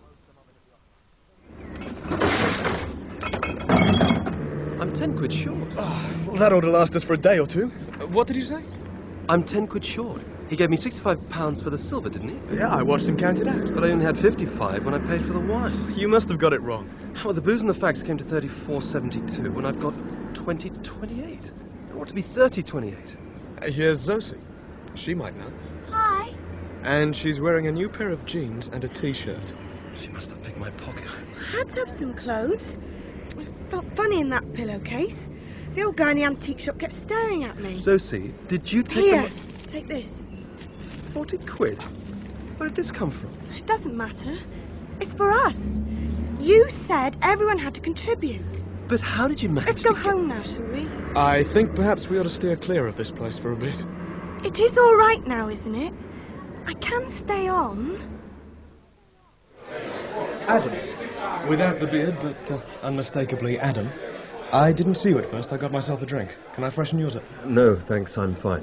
I'm ten quid short. Oh, well, that ought to last us for a day or two. Uh, what did you say? I'm ten quid short. He gave me sixty-five pounds for the silver, didn't he? Yeah, I watched him count it out. But I only had fifty-five when I paid for the wine. You must have got it wrong. Well, the booze and the fags came to thirty-four seventy-two when I've got twenty twenty-eight. It ought to be thirty twenty-eight. Uh, here's Zosie. She might know. Hi. And she's wearing a new pair of jeans and a T-shirt. She must have picked my pocket. I had to have some clothes. I felt funny in that pillowcase. The old guy in the antique shop kept staring at me. Zosie, did you take Here, the... take this. Forty quid? Where did this come from? It doesn't matter. It's for us. You said everyone had to contribute. But how did you manage Let's go to home now, shall we? I think perhaps we ought to steer clear of this place for a bit. It is all right now, isn't it? I can stay on. Adam. Without the beard, but uh, unmistakably Adam. I didn't see you at first. I got myself a drink. Can I freshen yours up? No, thanks, I'm fine.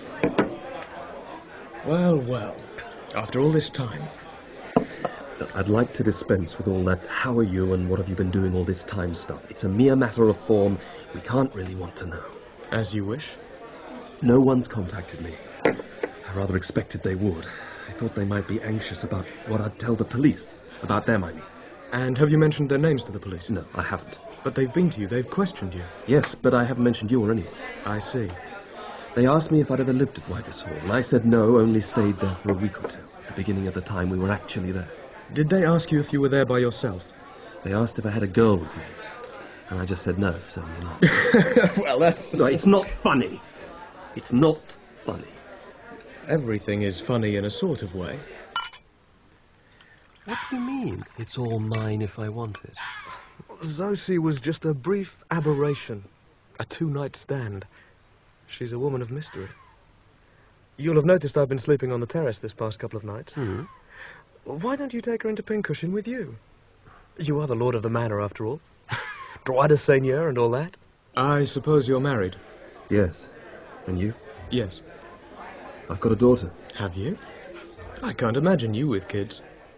Well, well. After all this time. I'd like to dispense with all that how are you and what have you been doing all this time stuff. It's a mere matter of form. We can't really want to know. As you wish. No one's contacted me. I rather expected they would. I thought they might be anxious about what I'd tell the police. About them, I mean. And have you mentioned their names to the police? No, I haven't. But they've been to you. They've questioned you. Yes, but I haven't mentioned you or anyone. I see. They asked me if I'd ever lived at Wybis Hall, and I said no, only stayed there for a week or two, at the beginning of the time we were actually there. Did they ask you if you were there by yourself? They asked if I had a girl with me, and I just said no, certainly not. Well, that's... No, it's not funny. It's not funny. Everything is funny in a sort of way. What do you mean, it's all mine if I want it? Zosie was just a brief aberration. A two-night stand. She's a woman of mystery. You'll have noticed I've been sleeping on the terrace this past couple of nights. Hmm. Why don't you take her into Pincushion with you? You are the lord of the manor, after all. Droit de seigneur and all that. I suppose you're married? Yes. And you? Yes. I've got a daughter. Have you? I can't imagine you with kids.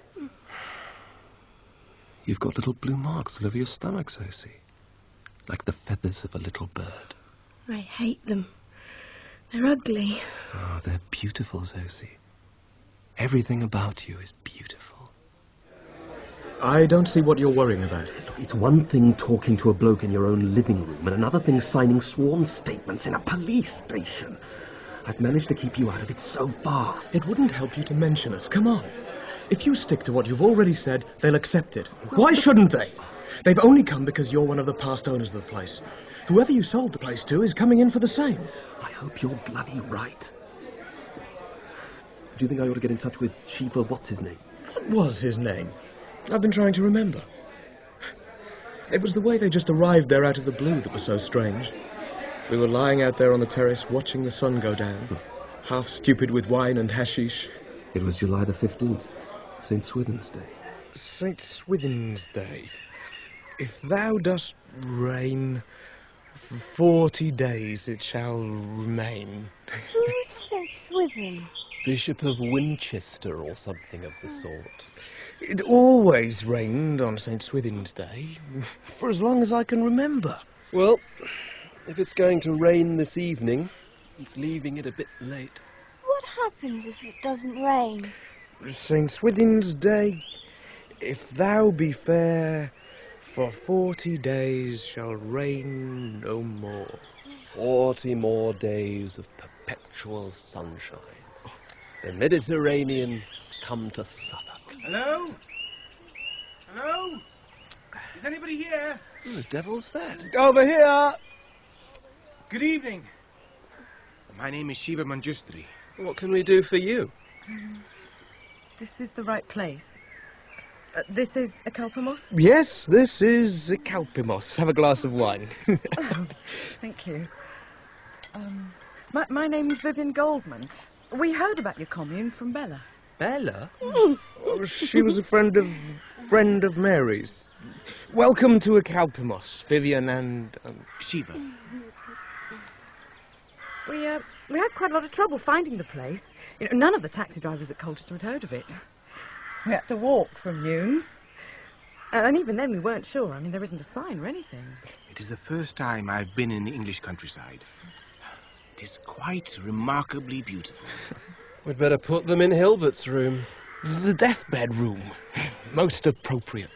You've got little blue marks all over your stomach, Zosie. Like the feathers of a little bird. I hate them. They're ugly. Oh, they're beautiful, Zosie. Everything about you is beautiful. I don't see what you're worrying about. Look, it's one thing talking to a bloke in your own living room and another thing signing sworn statements in a police station. I've managed to keep you out of it so far. It wouldn't help you to mention us. Come on. If you stick to what you've already said, they'll accept it. Why shouldn't they? They've only come because you're one of the past owners of the place. Whoever you sold the place to is coming in for the same. I hope you're bloody right. Do you think I ought to get in touch with Schiefer, what's his name? What was his name? I've been trying to remember. It was the way they just arrived there out of the blue that was so strange. We were lying out there on the terrace watching the sun go down, half stupid with wine and hashish. It was July the fifteenth, Saint Swithin's Day. Saint Swithin's Day. If thou dost reign, for forty days it shall remain. Who is Saint Swithin? Bishop of Winchester or something of the sort. It always rained on Saint Swithin's Day, for as long as I can remember. Well, if it's going to rain this evening, it's leaving it a bit late. What happens if it doesn't rain? Saint Swithin's Day, if thou be fair, for forty days shall rain no more. Forty more days of perpetual sunshine. The Mediterranean come to Suffolk. Hello? Hello? Is anybody here? Who the devil's that? Over here! Good evening. My name is Shiva Manjustri. What can we do for you? Um, this is the right place. Uh, this is a Kalpamos? Yes, this is a Kalpamos. Have a glass of wine. Oh, thank you. Um, my, my name's Vivian Goldman. We heard about your commune from Bella. Bella? Oh, she was a friend of friend of Mary's. Welcome to a Kalpamos, Vivian and um, Shiva. We uh, we had quite a lot of trouble finding the place. You know, none of the taxi drivers at Colchester had heard of it. We had to walk from Newnes. And even then we weren't sure. I mean, there isn't a sign or anything. It is the first time I've been in the English countryside. It is quite remarkably beautiful. We'd better put them in Hilbert's room. The deathbed room. Most appropriate.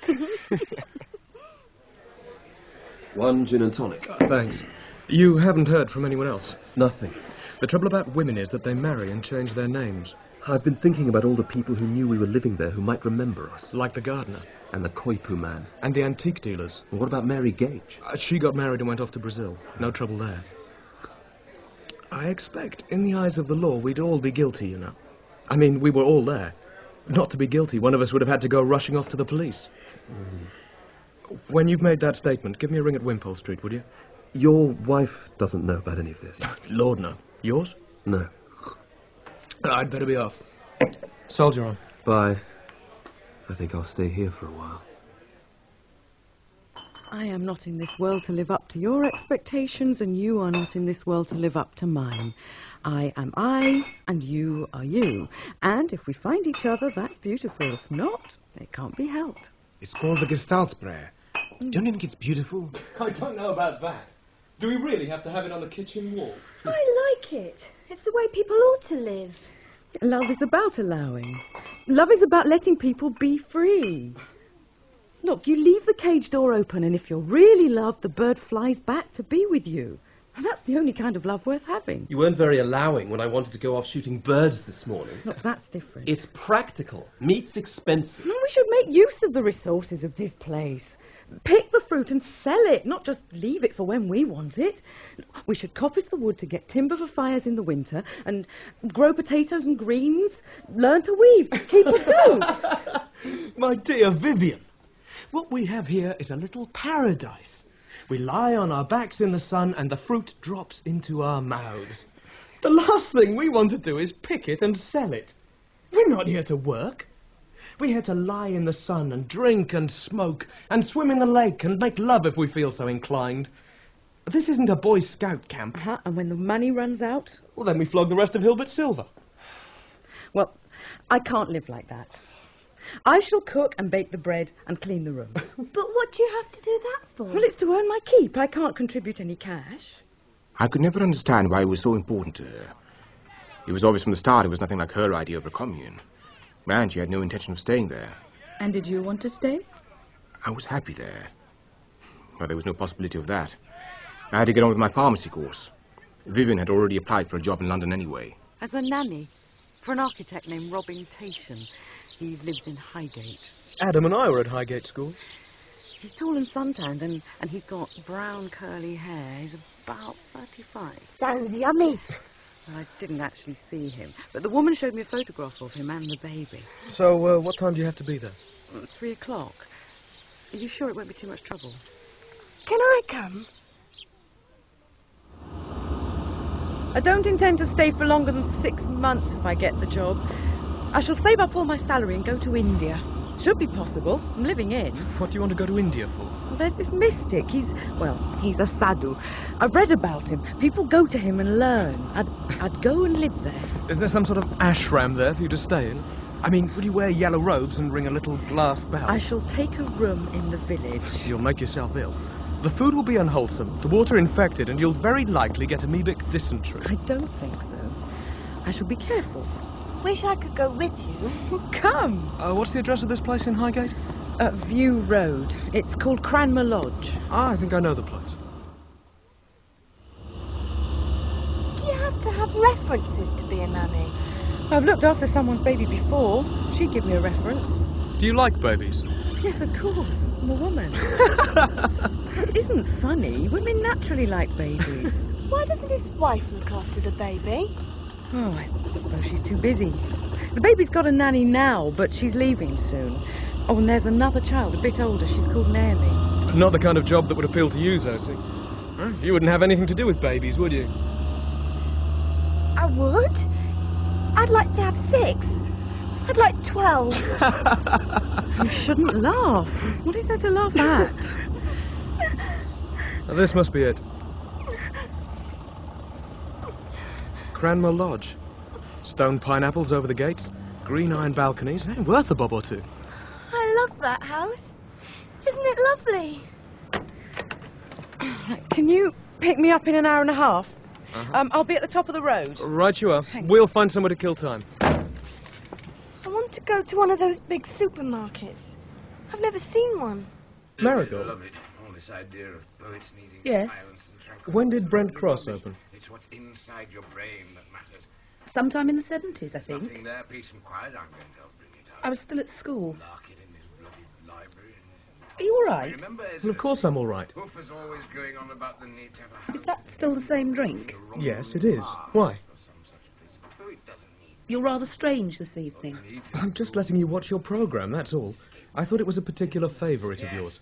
One gin and tonic. Uh, thanks. You haven't heard from anyone else? Nothing. The trouble about women is that they marry and change their names. I've been thinking about all the people who knew we were living there who might remember us. Like the gardener. And the Koipu man. And the antique dealers. And what about Mary Gage? Uh, she got married and went off to Brazil. No trouble there. I expect, in the eyes of the law, we'd all be guilty, you know. I mean, we were all there. Not to be guilty, one of us would have had to go rushing off to the police. Mm. When you've made that statement, give me a ring at Wimpole Street, would you? Your wife doesn't know about any of this. Lord, no. Yours? No. I'd better be off. Soldier on. Bye. I think I'll stay here for a while. I am not in this world to live up to your expectations, and you are not in this world to live up to mine. I am I, and you are you. And if we find each other, that's beautiful. If not, it can't be helped. It's called the Gestalt prayer. Mm. Don't you think it's beautiful? I don't know about that. Do we really have to have it on the kitchen wall? I like it. It's the way people ought to live. Love is about allowing. Love is about letting people be free. Look, you leave the cage door open, and if you're really loved, the bird flies back to be with you. And that's the only kind of love worth having. You weren't very allowing when I wanted to go off shooting birds this morning. Look, that's different. It's practical. Meat's expensive. We should make use of the resources of this place. Pick the fruit and sell it, not just leave it for when we want it. We should coppice the wood to get timber for fires in the winter, and grow potatoes and greens, learn to weave, keep afloat. My dear Vivian, what we have here is a little paradise. We lie on our backs in the sun and the fruit drops into our mouths. The last thing we want to do is pick it and sell it. We're not here to work. We're here to lie in the sun and drink and smoke and swim in the lake and make love if we feel so inclined. This isn't a Boy Scout camp. Uh-huh. And when the money runs out? Well, then we flog the rest of Hilbert Silver. Well, I can't live like that. I shall cook and bake the bread and clean the rooms. But what do you have to do that for? Well, it's to earn my keep. I can't contribute any cash. I could never understand why it was so important to her. It was obvious from the start it was nothing like her idea of a commune. And she had no intention of staying there. And did you want to stay? I was happy there. Well, there was no possibility of that. I had to get on with my pharmacy course. Vivian had already applied for a job in London anyway. As a nanny for an architect named Robin Tatian. He lives in Highgate. Adam and I were at Highgate School. He's tall and suntanned, and, and he's got brown curly hair. He's about thirty-five. Sounds yummy. I didn't actually see him, but the woman showed me a photograph of him and the baby. So, uh, what time do you have to be there? Three o'clock. Are you sure it won't be too much trouble? Can I come? I don't intend to stay for longer than six months if I get the job. I shall save up all my salary and go to India. Should be possible. I'm living in. What do you want to go to India for? Well, there's this mystic. He's, well, he's a sadhu. I've read about him. People go to him and learn. I'd, I'd go and live there. Is there some sort of ashram there for you to stay in? I mean, will you wear yellow robes and ring a little glass bell? I shall take a room in the village. You'll make yourself ill. The food will be unwholesome, the water infected, and you'll very likely get amoebic dysentery. I don't think so. I shall be careful. Wish I could go with you. Well, come. Uh, what's the address of this place in Highgate? Uh, View Road. It's called Cranmer Lodge. Ah, I think I know the place. Do you have to have references to be a nanny? I've looked after someone's baby before. She'd give me a reference. Do you like babies? Yes, of course. I'm a woman. It isn't funny. Women naturally like babies. Why doesn't his wife look after the baby? Oh, I suppose she's too busy. The baby's got a nanny now, but she's leaving soon. Oh, and there's another child, a bit older. She's called Naomi. Not the kind of job that would appeal to you, Zosie. Huh? You wouldn't have anything to do with babies, would you? I would. I'd like to have six. I'd like twelve. You shouldn't laugh. What is there to laugh at? Now, this must be it. Cranmer Lodge. Stone pineapples over the gates, green iron balconies. Eh, worth a bob or two. I love that house. Isn't it lovely? Can you pick me up in an hour and a half? Uh-huh. Um, I'll be at the top of the road. Right you are. Thanks. We'll find somewhere to kill time. I want to go to one of those big supermarkets. I've never seen one. Marigold? Love it. All this idea of poets needing Yes. silence and tranquility. When did Brent Cross open? It's what's inside your brain that matters. Sometime in the seventies, I think. Nothing there, peace and quiet. I'm going to help bring it up. I was still at school. Lock it in this bloody library. Are you all right? Remember, Well, of course I'm all right. Hoof is always going on about the need to have a house. Is that still the same drink? Yes, it is. Why? You're rather strange this evening. I'm just letting you watch your programme, that's all. I thought it was a particular favourite of yours.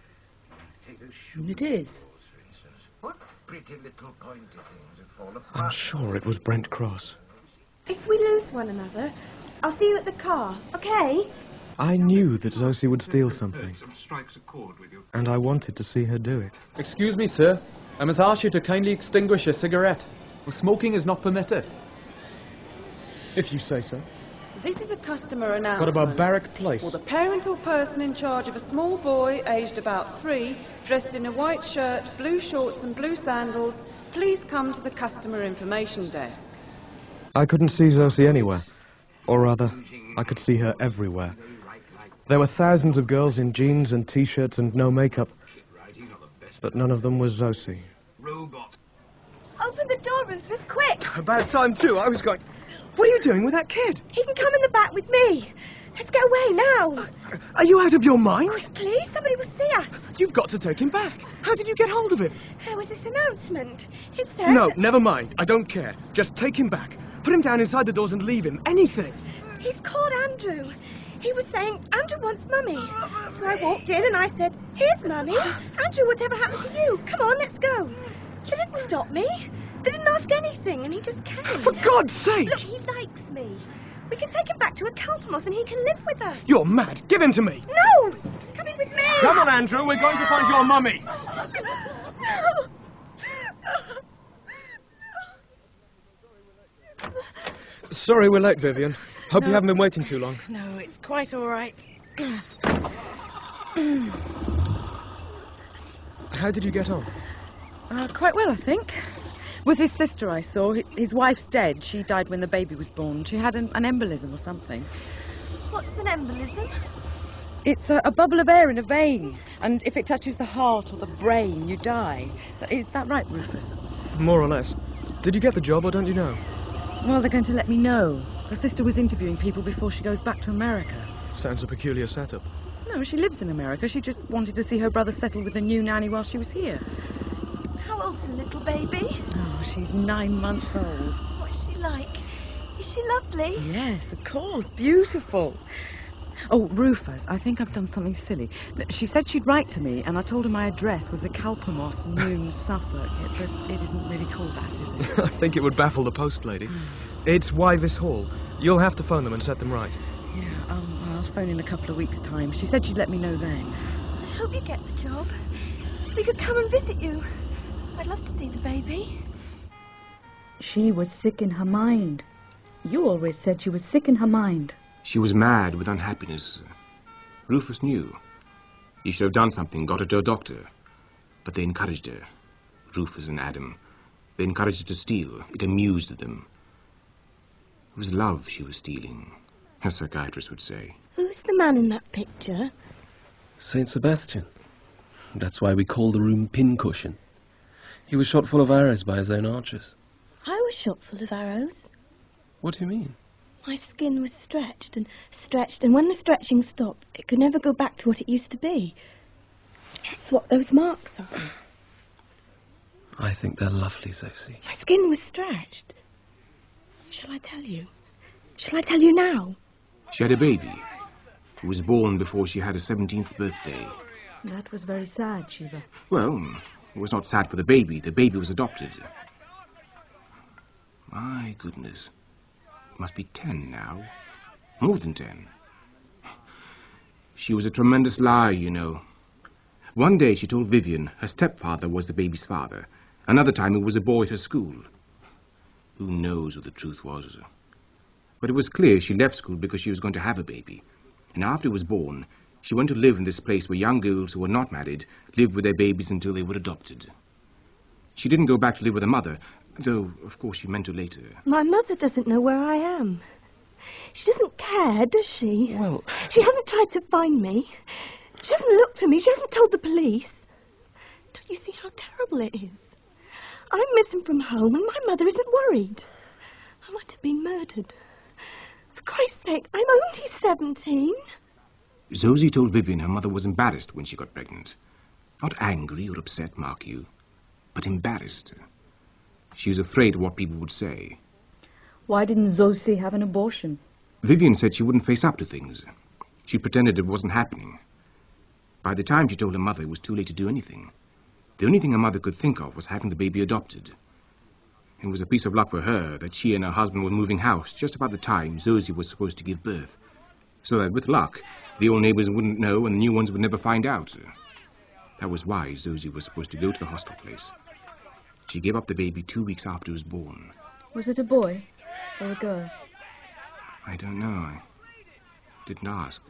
It is. What pretty little pointy things that fall apart. I'm sure it was Brent Cross. If we lose one another, I'll see you at the car, okay? I knew that Zosie would steal something, Strikes a chord with you. and I wanted to see her do it. Excuse me, sir. I must ask you to kindly extinguish your cigarette. Smoking is not permitted. If you say so. This is a customer announcement. What a barbaric place. Will the parent or person in charge of a small boy aged about three, dressed in a white shirt, blue shorts and blue sandals, please come to the customer information desk. I couldn't see Zosie anywhere. Or rather, I could see her everywhere. There were thousands of girls in jeans and T-shirts and no makeup. But none of them was Zosie. Robot. Open the door, Rufus, quick! About time, too. I was going... What are you doing with that kid? He can come in the back with me. Let's go away now. Are you out of your mind? Please, somebody will see us. You've got to take him back. How did you get hold of him? There was this announcement. It said... No, never mind. I don't care. Just take him back. Put him down inside the doors and leave him. Anything. He's called Andrew. He was saying, Andrew wants Mummy. So I walked in and I said, here's Mummy. Andrew, whatever happened to you? Come on, let's go. They didn't stop me. They didn't ask anything, and he just came. For God's sake! Look, he likes me. We can take him back to a Calpamos and he can live with us. You're mad. Give him to me. No! He's coming with me. Come on, Andrew. We're going to find your mummy. Sorry we're late, Vivian. Hope No. you haven't been waiting too long. No, it's quite all right. How did you get on? Uh, quite well, I think. With his sister I saw. Hi- His wife's dead. She died when the baby was born. She had an, an embolism or something. What's an embolism? It's a, a bubble of air in a vein. And if it touches the heart or the brain, you die. Is that right, Rufus? More or less. Did you get the job or don't you know? Well, they're going to let me know. Her sister was interviewing people before she goes back to America. Sounds a peculiar setup. No, she lives in America. She just wanted to see her brother settle with a new nanny while she was here. How old's the little baby? Oh, she's nine months old. What's she like? Is she lovely? Yes, of course. Beautiful. Oh, Rufus, I think I've done something silly. She said she'd write to me, and I told her my address was the Calpamos, News, Suffolk. It, but it isn't really called that, is it? I think it would baffle the post lady. It's Wyvis Hall. You'll have to phone them and set them right. Yeah, um, I'll phone in a couple of weeks' time. She said she'd let me know then. I hope you get the job. We could come and visit you. I'd love to see the baby. She was sick in her mind. You always said she was sick in her mind. She was mad with unhappiness. Rufus knew. He should have done something, got her to a doctor. But they encouraged her. Rufus and Adam. They encouraged her to steal. It amused them. It was love she was stealing, a psychiatrist would say. Who's the man in that picture? Saint Sebastian. That's why we call the room Pincushion. He was shot full of arrows by his own archers. I was shot full of arrows. What do you mean? My skin was stretched and stretched, and when the stretching stopped, it could never go back to what it used to be. That's what those marks are. I think they're lovely, Zosie. My skin was stretched. Shall I tell you? Shall I tell you now? She had a baby who was born before she had her seventeenth birthday. That was very sad, Shiva. Well, it was not sad for the baby. The baby was adopted. My goodness. It must be ten now. More than ten. She was a tremendous liar, you know. One day she told Vivian her stepfather was the baby's father. Another time it was a boy at her school. Who knows what the truth was? But it was clear she left school because she was going to have a baby. And after it was born, she went to live in this place where young girls who were not married lived with their babies until they were adopted. She didn't go back to live with her mother, though, of course, she meant to later. My mother doesn't know where I am. She doesn't care, does she? Well... She hasn't tried to find me. She hasn't looked for me. She hasn't told the police. Don't you see how terrible it is? I'm missing from home and my mother isn't worried. I might have been murdered. For Christ's sake, I'm only seventeen. Zosie told Vivian her mother was embarrassed when she got pregnant. Not angry or upset, mark you, but embarrassed. She was afraid of what people would say. Why didn't Zosie have an abortion? Vivian said she wouldn't face up to things. She pretended it wasn't happening. By the time she told her mother, it was too late to do anything. The only thing her mother could think of was having the baby adopted. It was a piece of luck for her that she and her husband were moving house just about the time Zosie was supposed to give birth. So that, with luck, the old neighbors wouldn't know and the new ones would never find out. That was why Zosie was supposed to go to the hostel place. She gave up the baby two weeks after it was born. Was it a boy or a girl? I don't know. I didn't ask.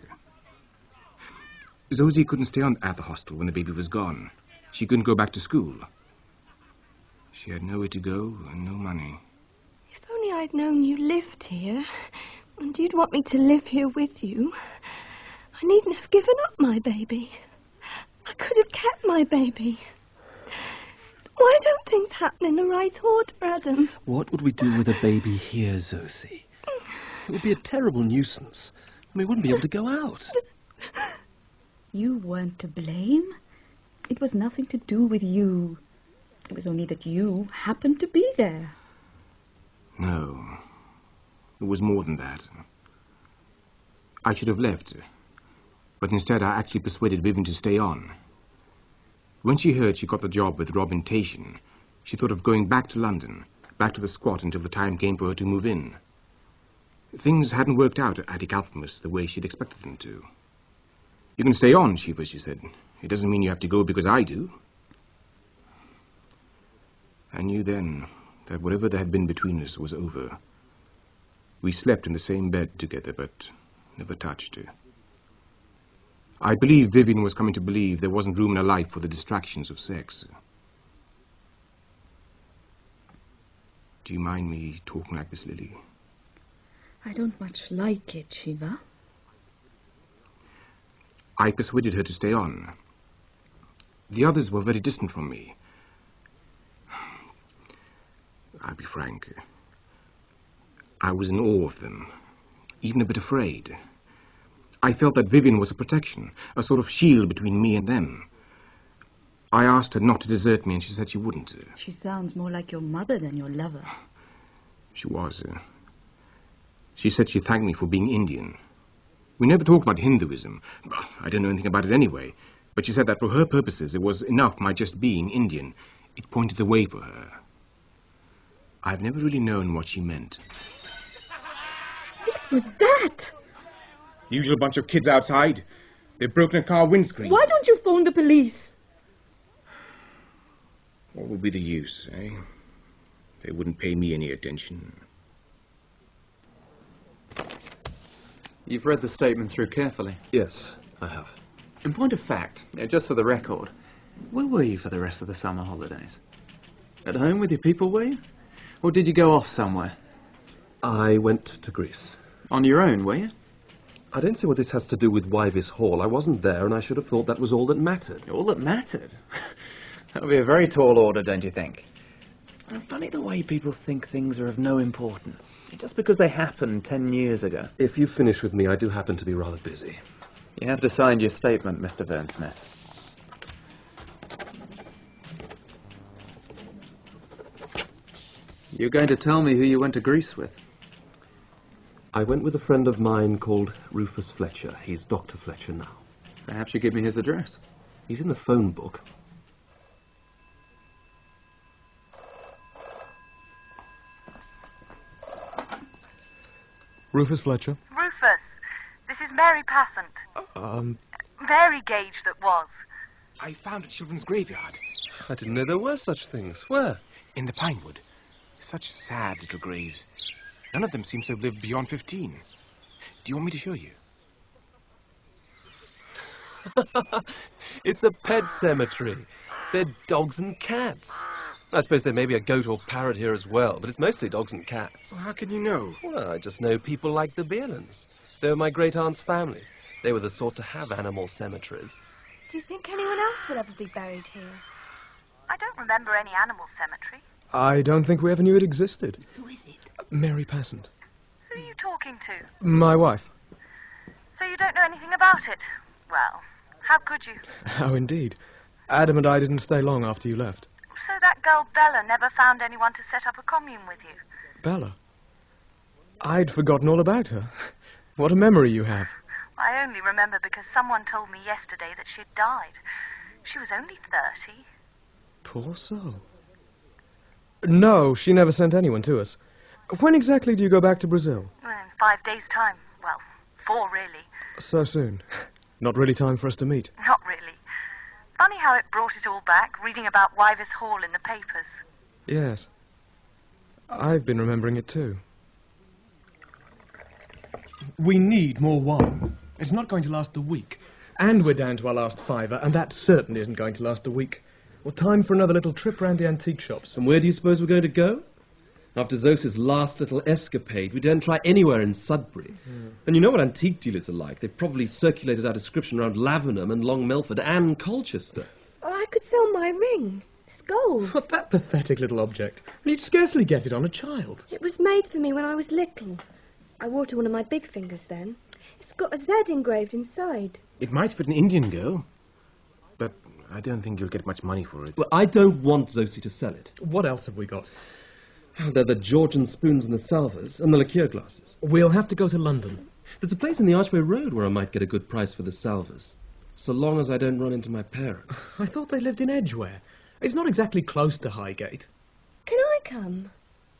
Zosie couldn't stay on at the hostel when the baby was gone. She couldn't go back to school. She had nowhere to go and no money. If only I'd known you lived here, and you'd want me to live here with you, I needn't have given up my baby. I could have kept my baby. Why don't things happen in the right order, Adam? What would we do with a baby here, Zosie? It would be a terrible nuisance. We wouldn't be able to go out. You weren't to blame. It was nothing to do with you. It was only that you happened to be there. No. It was more than that. I should have left. But instead I actually persuaded Vivian to stay on. When she heard she got the job with Robin Tatian, she thought of going back to London, back to the squat until the time came for her to move in. Things hadn't worked out at Attic Alphemus the way she'd expected them to. You can stay on, Shiva, she said. It doesn't mean you have to go because I do. I knew then that whatever there had been between us was over. We slept in the same bed together, but never touched her. I believe Vivian was coming to believe there wasn't room in her life for the distractions of sex. Do you mind me talking like this, Lily? I don't much like it, Shiva. I persuaded her to stay on. The others were very distant from me. I'll be frank. I was in awe of them, even a bit afraid. I felt that Vivian was a protection, a sort of shield between me and them. I asked her not to desert me, and she said she wouldn't. She sounds more like your mother than your lover. She was. Uh, she said she thanked me for being Indian. We never talked about Hinduism. I don't know anything about it anyway. But she said that for her purposes it was enough my just being Indian. It pointed the way for her. I've never really known what she meant. What was that? Usual bunch of kids outside. They've broken a car windscreen. Why don't you phone the police? What would be the use, eh? They wouldn't pay me any attention. You've read the statement through carefully. Yes, I have. In point of fact, uh, just for the record, where were you for the rest of the summer holidays? At home with your people, were you? Or did you go off somewhere? I went to Greece. On your own, were you? I don't see what this has to do with Wyvis Hall. I wasn't there, and I should have thought that was all that mattered. All that mattered? That would be a very tall order, don't you think? And funny the way people think things are of no importance, just because they happened ten years ago. If you finish with me, I do happen to be rather busy. You have to sign your statement, Mister Vernsmith. You're going to tell me who you went to Greece with? I went with a friend of mine called Rufus Fletcher. He's Doctor Fletcher now. Perhaps you give me his address. He's in the phone book. Rufus Fletcher. Rufus, this is Mary Passant. Um, Mary Gage that was. I found a children's graveyard. I didn't know there were such things. Where? In the Pinewood. Such sad little graves. None of them seems to have lived beyond fifteen. Do you want me to show you? It's a pet cemetery. They're dogs and cats. I suppose there may be a goat or parrot here as well, but it's mostly dogs and cats. Well, how can you know? Well, I just know people like the Beerlands. They were my great-aunt's family. They were the sort to have animal cemeteries. Do you think anyone else will ever be buried here? I don't remember any animal cemetery. I don't think we ever knew it existed. Who is it? Mary Passant. Who are you talking to? My wife. So you don't know anything about it? Well, how could you? How indeed. Adam and I didn't stay long after you left. So that girl Bella never found anyone to set up a commune with you? Bella? I'd forgotten all about her. What a memory you have. I only remember because someone told me yesterday that she'd died. She was only thirty. Poor soul. No, she never sent anyone to us. When exactly do you go back to Brazil? Well, in five days' time. Well, four, really. So soon. Not really time for us to meet. Not really. Funny how it brought it all back, reading about Wyvis Hall in the papers. Yes. I've been remembering it too. We need more wine. It's not going to last a week. And we're down to our last fiver, and that certainly isn't going to last a week. Well, time for another little trip round the antique shops. And where do you suppose we're going to go? After Zos's last little escapade, we don't try anywhere in Sudbury. Mm. And you know what antique dealers are like. They've probably circulated our description around Lavenham and Long Melford and Colchester. Oh, I could sell my ring. It's gold. What, that pathetic little object? You'd scarcely get it on a child. It was made for me when I was little. I wore it to one of my big fingers then. It's got a Z engraved inside. It might fit an Indian girl. But I don't think you'll get much money for it. Well, I don't want Zosie to sell it. What else have we got? Oh, they're the Georgian spoons and the salvers, and the liqueur glasses. We'll have to go to London. There's a place in the Archway Road where I might get a good price for the salvers. So long as I don't run into my parents. I thought they lived in Edgware. It's not exactly close to Highgate. Can I come?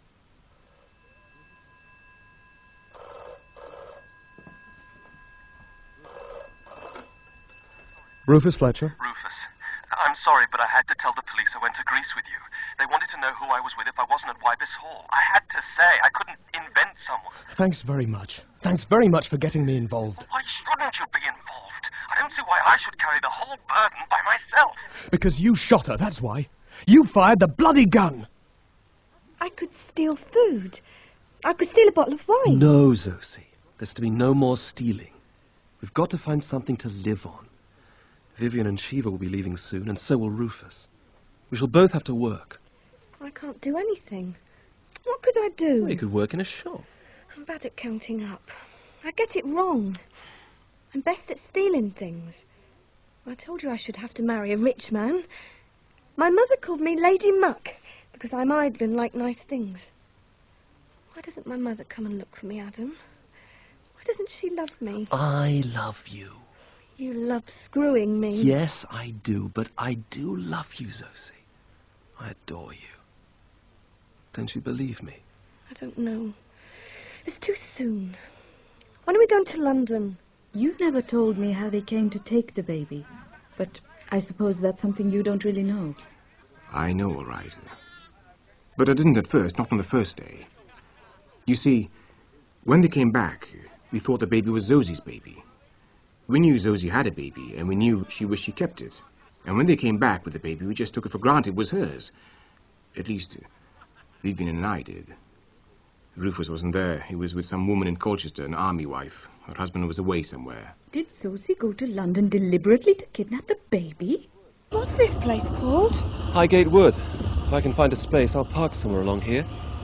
Rufus Fletcher. Rufus, I'm sorry, but I had to tell the police I went to Greece with you. They wanted to know who I was with if I wasn't at Wyvis Hall. I had to say. I couldn't invent someone. Thanks very much. Thanks very much for getting me involved. Why shouldn't you be involved? I don't see why I should carry the whole burden by myself. Because you shot her, that's why. You fired the bloody gun. I could steal food. I could steal a bottle of wine. No, Zosie. There's to be no more stealing. We've got to find something to live on. Vivian and Shiva will be leaving soon, and so will Rufus. We shall both have to work. I can't do anything. What could I do? Well, you could work in a shop. I'm bad at counting up. I get it wrong. I'm best at stealing things. I told you I should have to marry a rich man. My mother called me Lady Muck because I'm idle and like nice things. Why doesn't my mother come and look for me, Adam? Why doesn't she love me? I love you. You love screwing me. Yes, I do, but I do love you, Zosie. I adore you. Don't you believe me? I don't know. It's too soon. When are we going to London? You never told me how they came to take the baby, but I suppose that's something you don't really know. I know, all right. But I didn't at first, not on the first day. You see, when they came back, we thought the baby was Zosie's baby. We knew Zosie had a baby, and we knew she wished she kept it. And when they came back with the baby, we just took it for granted it was hers. At least, Vivian and I did. Rufus wasn't there. He was with some woman in Colchester, an army wife. Her husband was away somewhere. Did Zosie go to London deliberately to kidnap the baby? What's this place called? Highgate Wood. If I can find a space, I'll park somewhere along here.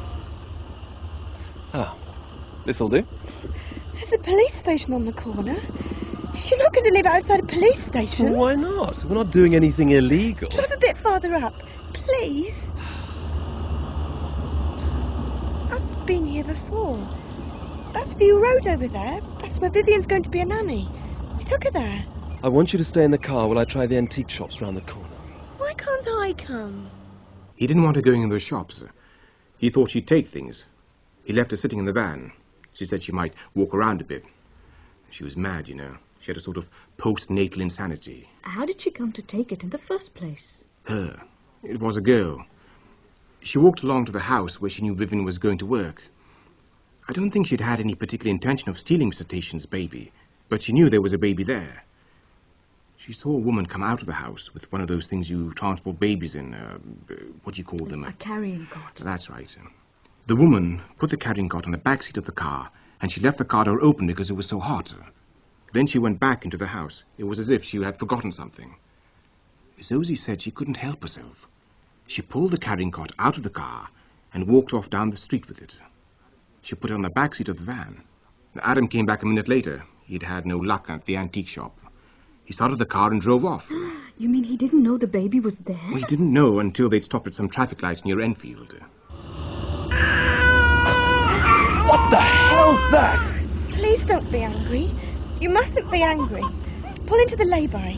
Ah, this'll do. There's a police station on the corner. You're not going to live outside a police station. Well, why not? We're not doing anything illegal. Drive a bit farther up, please. I've been here before. That's View Road over there. That's where Vivian's going to be a nanny. We took her there. I want you to stay in the car while I try the antique shops round the corner. Why can't I come? He didn't want her going in those shops. He thought she'd take things. He left her sitting in the van. She said she might walk around a bit. She was mad, you know. She had a sort of postnatal insanity. How did she come to take it in the first place? Her. It was a girl. She walked along to the house where she knew Vivian was going to work. I don't think she'd had any particular intention of stealing Mister Tation's baby, but she knew there was a baby there. She saw a woman come out of the house with one of those things you transport babies in. Uh, what do you call them? A carrying cot. That's right. The woman put the carrying cot on the back seat of the car, and she left the car door open because it was so hot. Then she went back into the house. It was as if she had forgotten something. Zosie said she couldn't help herself. She pulled the carrying cot out of the car and walked off down the street with it. She put it on the back seat of the van. Adam came back a minute later. He'd had no luck at the antique shop. He started the car and drove off. You mean he didn't know the baby was there? Well, he didn't know until they'd stopped at some traffic lights near Enfield. What the hell's that? Please don't be angry. You mustn't be angry. Pull into the lay-by.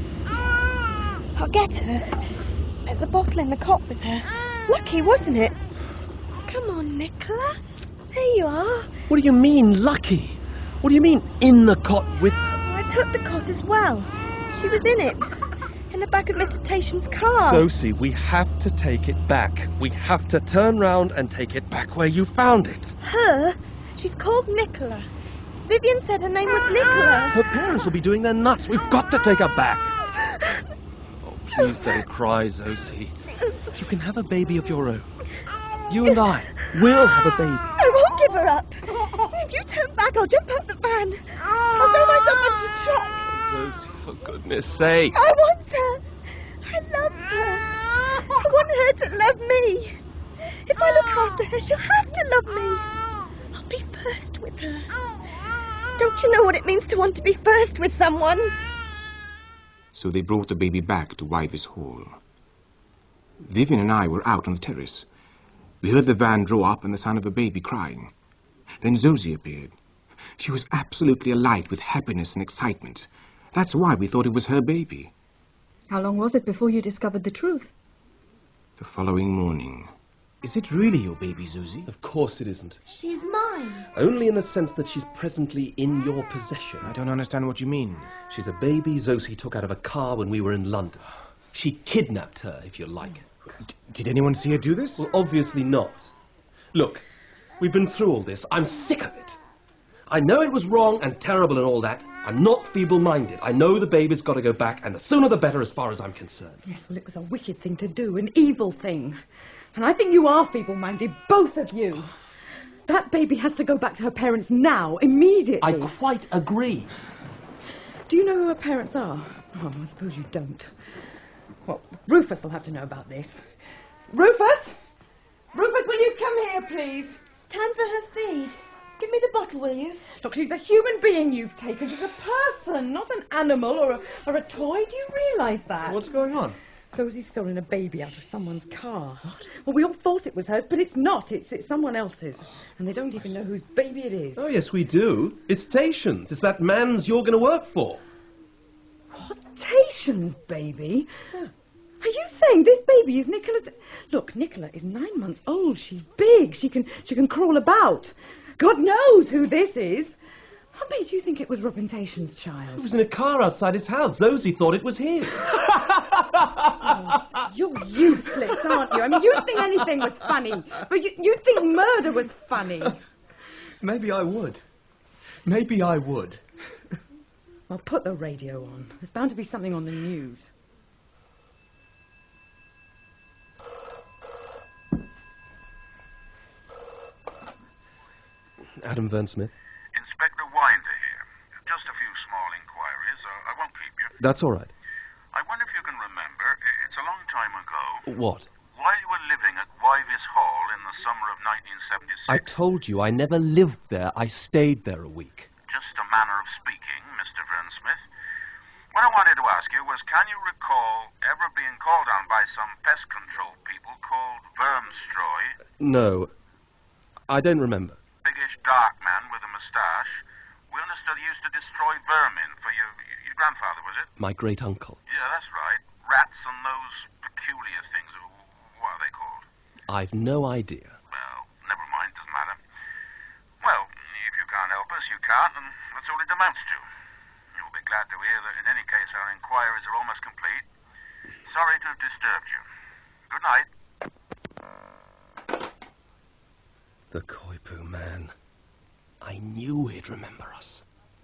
I'll get her. There's a bottle in the cot with her. Lucky, wasn't it? Come on, Nicola. There you are. What do you mean, lucky? What do you mean, in the cot with her? Oh, I took the cot as well. She was in it. In the back of Mister Tation's car. Zosie, we have to take it back. We have to turn round and take it back where you found it. Her? She's called Nicola. Vivian said her name was Nicola. Her parents will be doing their nuts. We've got to take her back. Oh, please don't cry, Zosie. You can have a baby of your own. You and I will have a baby. I won't give her up. If you turn back, I'll jump out the van. I'll throw myself under the truck. Zosie, for goodness sake. I want her. I love her. I want her to love me. If I look after her, she'll have to love me. I'll be first with her. Don't you know what it means to want to be first with someone? So they brought the baby back to Wyvis Hall. Vivian and I were out on the terrace. We heard the van draw up and the sound of a baby crying. Then Zosie appeared. She was absolutely alight with happiness and excitement. That's why we thought it was her baby. How long was it before you discovered the truth? The following morning. Is it really your baby, Zosie? Of course it isn't. She's mine. Only in the sense that she's presently in your possession. I don't understand what you mean. She's a baby Zosie took out of a car when we were in London. She kidnapped her, if you like. D- did anyone see her do this? Well, obviously not. Look, we've been through all this. I'm sick of it. I know it was wrong and terrible and all that. I'm not feeble-minded. I know the baby's got to go back, and the sooner the better as far as I'm concerned. Yes, well, it was a wicked thing to do, an evil thing. And I think you are feeble-minded, both of you. That baby has to go back to her parents now, immediately. I quite agree. Do you know who her parents are? Oh, I suppose you don't. Well, Rufus will have to know about this. Rufus! Rufus, will you come here, please? It's time for her feed. Give me the bottle, will you? Look, she's a human being you've taken. She's a person, not an animal or a, or a toy. Do you realise that? What's going on? Zosie's stolen a baby out of someone's car. What? Well, we all thought it was hers, but it's not. It's, it's someone else's. And they don't even know whose baby it is. Oh, yes, we do. It's Tation's. It's that man's you're going to work for. What? Tation's baby? Yeah. Are you saying this baby is Nicola's? Look, Nicola is nine months old. She's big. She can she can crawl about. God knows who this is. I bet you think it was Robintation's child. He was in a car outside his house. Zosie thought it was his. Oh, you're useless, aren't you? I mean, you'd think anything was funny, but you, you'd think murder was funny. Maybe I would. Maybe I would. Well, put the radio on. There's bound to be something on the news. Adam Vernsmith. Inspector Winder here. Just a few small inquiries. Uh, I won't keep you. That's all right. I wonder if you can remember. i- It's a long time ago. What? While you were living at Wyvis Hall in the summer of nineteen seventy-six. I told you I never lived there. I stayed there a week. Just a manner of speaking, Mister Vernsmith. What I wanted to ask you was, can you recall ever being called on by some pest control people called Vermstroy? No. I don't remember. Biggish dark man with a moustache. We understood he used to destroy vermin for your, your grandfather, was it? My great-uncle. Yeah, that's right. Rats and those peculiar things. What are they called? I've no idea. Well, never mind, doesn't matter. Well, if you can't help us, you can't, and that's all it amounts to. You'll be glad to hear that in any case our inquiries are almost complete. Sorry to have disturbed you. Good night. The Koipu man. I knew he'd remember us.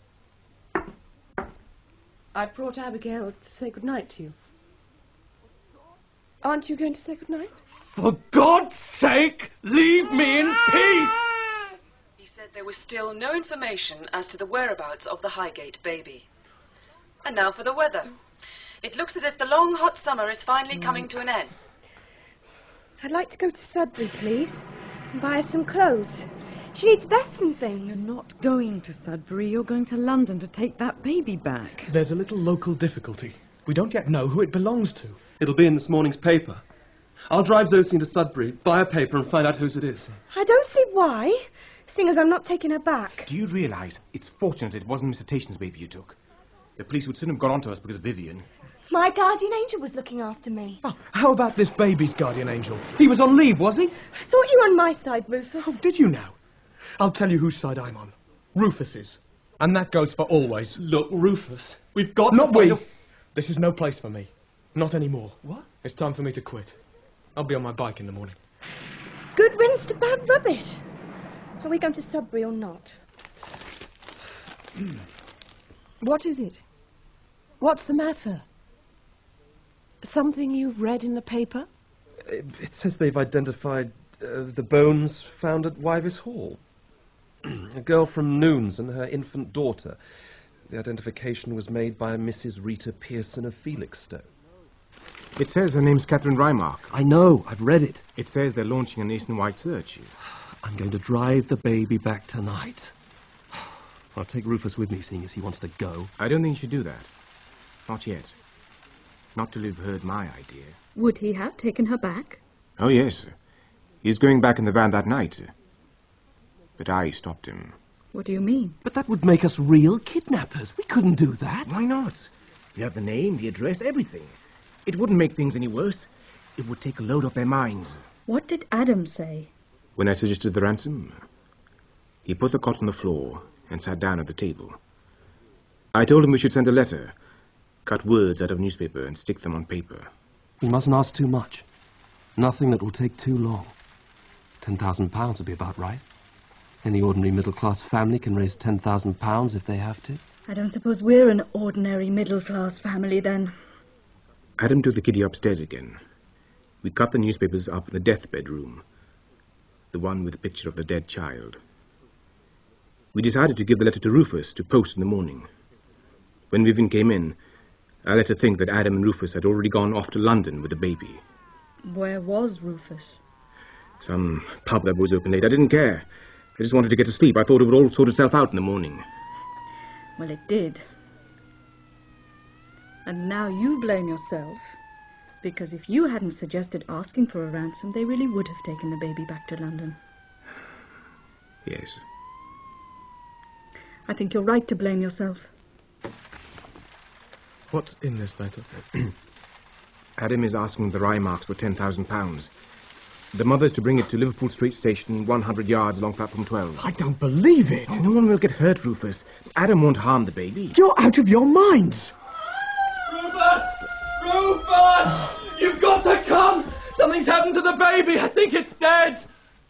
I've brought Abigail to say goodnight to you. Aren't you going to say goodnight? For God's sake, leave me in peace! He said there was still no information as to the whereabouts of the Highgate baby. And now for the weather. It looks as if the long hot summer is finally coming to an end. I'd like to go to Sudbury, please, and buy her some clothes. She needs vests and things. You're not going to Sudbury. You're going to London to take that baby back. There's a little local difficulty. We don't yet know who it belongs to. It'll be in this morning's paper. I'll drive Zosie into Sudbury, buy a paper, and find out whose it is. I don't see why, seeing as I'm not taking her back. Do you realise it's fortunate it wasn't Mister Tation's baby you took? The police would soon have got onto us because of Vivian. My guardian angel was looking after me. Oh, how about this baby's guardian angel? He was on leave, was he? I thought you were on my side, Rufus. Oh, did you now? I'll tell you whose side I'm on. Rufus's. And that goes for always. Look, Rufus, we've got Not to we. find a- This is no place for me. Not anymore. What? It's time for me to quit. I'll be on my bike in the morning. Good riddance to bad rubbish. Are we going to Sudbury or not? What is it? What's the matter? Something you've read in the paper? It, it says they've identified uh, the bones found at Wyvis Hall. A girl from Noons and her infant daughter. The identification was made by a Missus Rita Pearson of Felixstowe. It says her name's Catherine Rymark. I know, I've read it. It says they're launching a nationwide search. I'm going to drive the baby back tonight. I'll take Rufus with me, seeing as he wants to go. I don't think you should do that. Not yet. Not till you've heard my idea. Would he have taken her back? Oh, yes. He's going back in the van that night. But I stopped him. What do you mean? But that would make us real kidnappers. We couldn't do that. Why not? You have the name, the address, everything. It wouldn't make things any worse. It would take a load off their minds. What did Adam say? When I suggested the ransom, he put the cot on the floor and sat down at the table. I told him we should send a letter, cut words out of newspaper and stick them on paper. We mustn't ask too much. Nothing that will take too long. Ten thousand pounds would be about right. Any ordinary middle-class family can raise ten thousand pounds if they have to. I don't suppose we're an ordinary middle-class family, then. Adam took the kiddie upstairs again. We cut the newspapers up in the deathbed room, the one with the picture of the dead child. We decided to give the letter to Rufus to post in the morning. When Vivian came in, I let her think that Adam and Rufus had already gone off to London with the baby. Where was Rufus? Some pub that was open late. I didn't care. I just wanted to get to sleep. I thought it would all sort itself out in the morning. Well, it did. And now you blame yourself, because if you hadn't suggested asking for a ransom, they really would have taken the baby back to London. Yes. I think you're right to blame yourself. What's in this letter? Adam is asking the Rymarks for ten thousand pounds. The mother's to bring it to Liverpool Street Station, one hundred yards along platform twelve. I don't believe it. Oh, no one will get hurt, Rufus. Adam won't harm the baby. You're out of your minds. Rufus! Rufus! You've got to come! Something's happened to the baby. I think it's dead.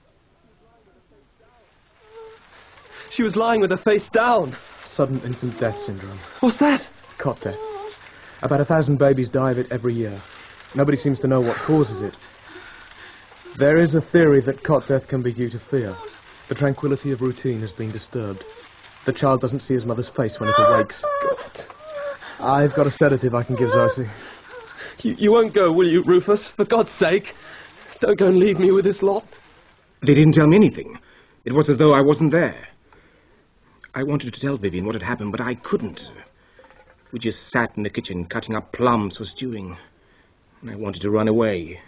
She was lying with her face down. Sudden infant death syndrome. What's that? Cot death. About a thousand babies die of it every year. Nobody seems to know what causes it. There is a theory that cot death can be due to fear. The tranquility of routine has been disturbed. The child doesn't see his mother's face when it awakes. God. I've got a sedative I can give Zosie. You, you won't go, will you, Rufus? For God's sake. Don't go and leave me with this lot. They didn't tell me anything. It was as though I wasn't there. I wanted to tell Vivian what had happened, but I couldn't. We just sat in the kitchen cutting up plums for stewing. And I wanted to run away.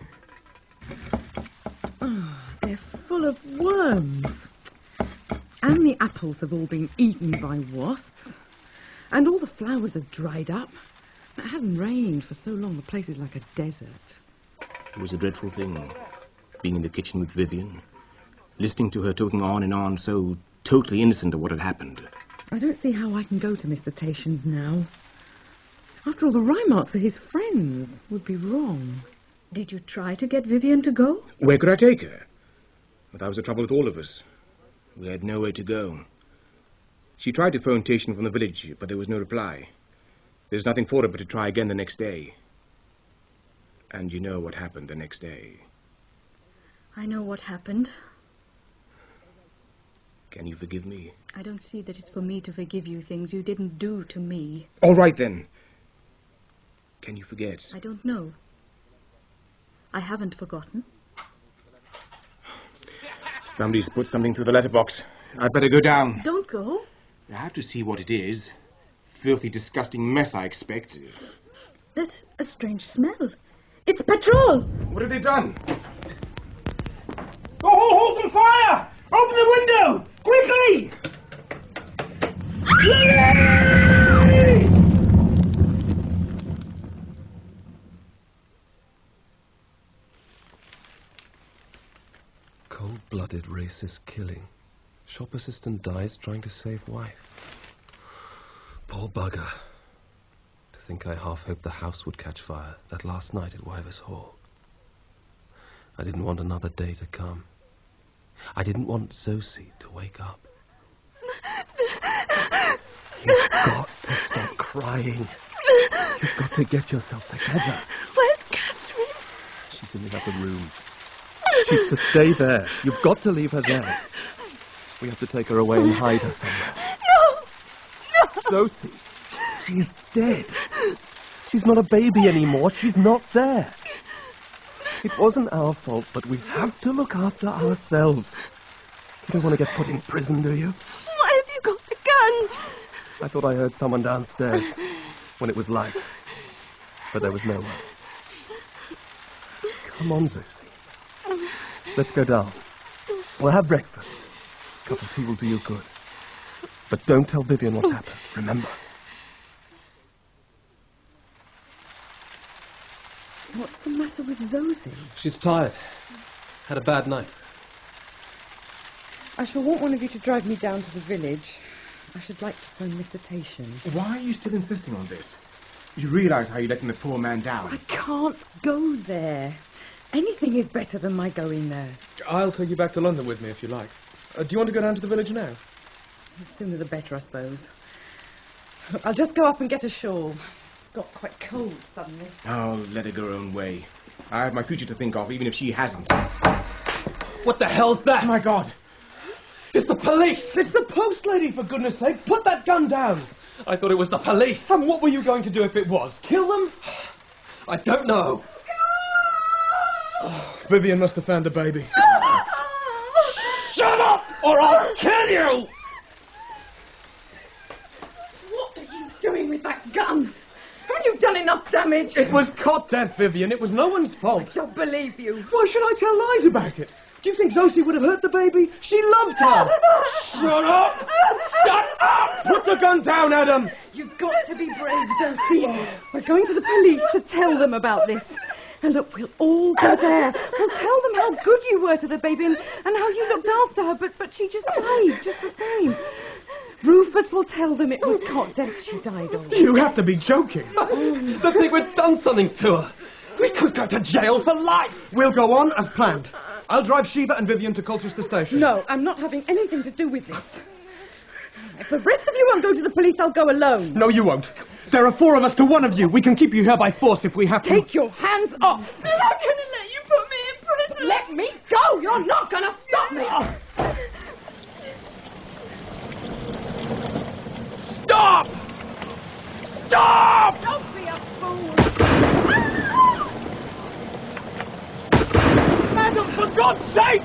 Oh, they're full of worms. And the apples have all been eaten by wasps. And all the flowers have dried up. It hasn't rained for so long, the place is like a desert. It was a dreadful thing, being in the kitchen with Vivian, listening to her talking on and on, so totally innocent of what had happened. I don't see how I can go to Mister Tation's now. After all, the Rymarks are his friends. Would be wrong. Did you try to get Vivian to go? Where could I take her? But that was the trouble with all of us. We had nowhere to go. She tried to phone Tation from the village, but there was no reply. There's nothing for it but to try again the next day. And you know what happened the next day. I know what happened. Can you forgive me? I don't see that it's for me to forgive you things you didn't do to me. All right, then. Can you forget? I don't know. I haven't forgotten. Somebody's put something through the letterbox. I'd better go down. Don't go. I have to see what it is. Filthy, disgusting mess, I expect. There's a strange smell. It's petrol. What have they done? Oh, oh, open fire! Open the window! Quickly! Cold-blooded racist killing. Shop assistant dies trying to save wife. Poor bugger. To think I half hoped the house would catch fire that last night at Wivers Hall. I didn't want another day to come. I didn't want Zosie to wake up. You've got to stop crying. You've got to get yourself together. Where's Catherine? She's in the other room. She's to stay there. You've got to leave her there. We have to take her away and hide her somewhere. No! No! Zosie, she's dead. She's not a baby anymore. She's not there. It wasn't our fault, but we have to look after ourselves. You don't want to get put in prison, do you? Why have you got the gun? I thought I heard someone downstairs when it was light. But there was no one. Come on, Zosie. Let's go down. We'll have breakfast. A cup of tea will do you good. But don't tell Vivian what's happened, remember? What's the matter with Zosie? She's tired. Had a bad night. I shall want one of you to drive me down to the village. I should like to phone Mister Tation. Why are you still insisting on this? You realise how you're letting the poor man down. I can't go there. Anything is better than my going there. I'll take you back to London with me if you like. Uh, do you want to go down to the village now? The sooner the better, I suppose. I'll just go up and get a shawl. It's got quite cold suddenly. Oh, let her go her own way. I have my future to think of, even if she hasn't. What the hell's that? My God! It's the police! It's the post lady, for goodness sake! Put that gun down! I thought it was the police. And what were you going to do if it was? Kill them? I don't know. Oh, Vivian must have found the baby. Shut up, or I'll kill you! What are you doing with that gun? Haven't you done enough damage? It was cot death, Vivian. It was no one's fault. I don't believe you. Why should I tell lies about it? Do you think Zosie would have hurt the baby? She loved her. Shut up! Shut up! Put the gun down, Adam. You've got to be brave, Zosie. We're going to the police to tell them about this. And look, we'll all go there. We'll tell them how good you were to the baby and, and how you looked after her, but, but she just died just the same. Rufus will tell them it was cot death she died of. You have to be joking. To think we'd done something to her. We could go to jail for life. We'll go on as planned. I'll drive Sheba and Vivian to Colchester Station. No, I'm not having anything to do with this. If the rest of you won't go to the police, I'll go alone. No, you won't. There are four of us to one of you. We can keep you here by force if we have to. Take your hands off. I'm not going to let you put me in prison. Let me go. You're not going to stop me. Stop! Stop! Don't be a fool. Madam, for God's sake!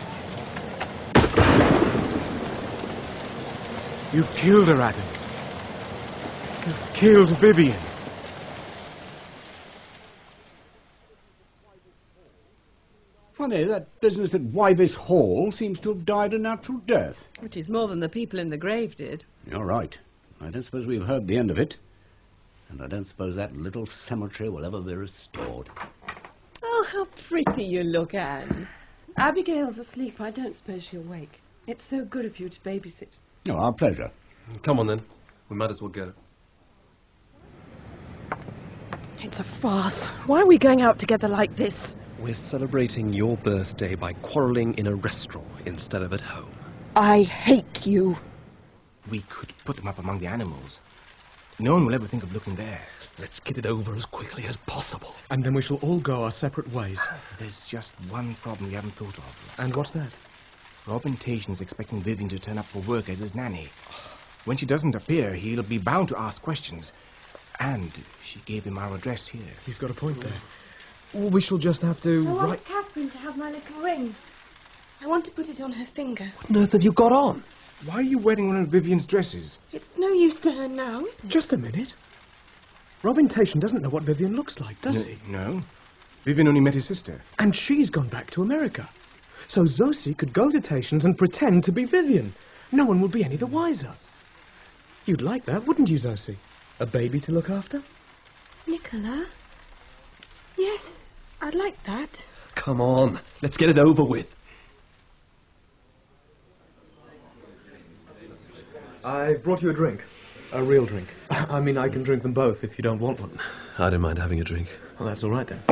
You've killed her, Adam. You've killed Vivian. Funny, that business at Wyvis Hall seems to have died a natural death. Which is more than the people in the grave did. You're right. I don't suppose we've heard the end of it. And I don't suppose that little cemetery will ever be restored. Oh, how pretty you look, Anne. Abigail's asleep. I don't suppose she'll wake. It's so good of you to babysit. No, our pleasure. Come on, then. We might as well go. It's a farce. Why are we going out together like this? We're celebrating your birthday by quarrelling in a restaurant instead of at home. I hate you. We could put them up among the animals. No one will ever think of looking there. Let's get it over as quickly as possible. And then we shall all go our separate ways. There's just one problem we haven't thought of. And what's that? Robin Tation's expecting Vivian to turn up for work as his nanny. When she doesn't appear, he'll be bound to ask questions. And she gave him our address here. You've got a point there. Well, we shall just have to I want write... Catherine to have my little ring. I want to put it on her finger. What on earth have you got on? Why are you wearing one of Vivian's dresses? It's no use to her now, is it? Just a minute. Robin Tation doesn't know what Vivian looks like, does no, he? No. Vivian only met his sister. And she's gone back to America. So Zosie could go to Tation's and pretend to be Vivian. No one would be any the wiser. You'd like that, wouldn't you, Zosie? A baby to look after? Nicola? Yes, I'd like that. Come on, let's get it over with. I've brought you a drink. A real drink. I mean, I can drink them both if you don't want one. I don't mind having a drink. Well, that's all right then.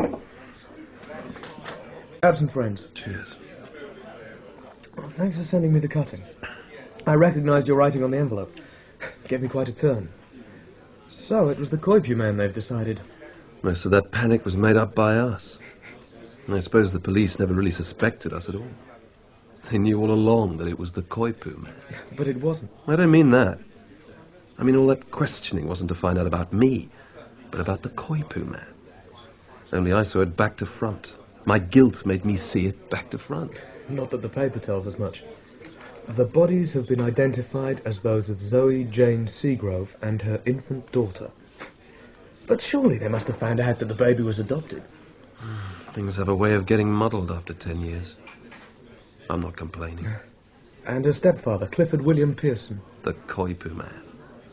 Absent friends. Cheers. Well, thanks for sending me the cutting. I recognised your writing on the envelope. Gave me quite a turn. So, it was the Koipu man, they've decided. Most of that panic was made up by us. I suppose the police never really suspected us at all. They knew all along that it was the Koipu man. But it wasn't. I don't mean that. I mean all that questioning wasn't to find out about me, but about the Koipu man. Only I saw it back to front. My guilt made me see it back to front. Not that the paper tells us much. The bodies have been identified as those of Zoe Jane Seagrove and her infant daughter. But surely they must have found out that the baby was adopted. Things have a way of getting muddled after ten years. I'm not complaining. And her stepfather, Clifford William Pearson. The Koipu man.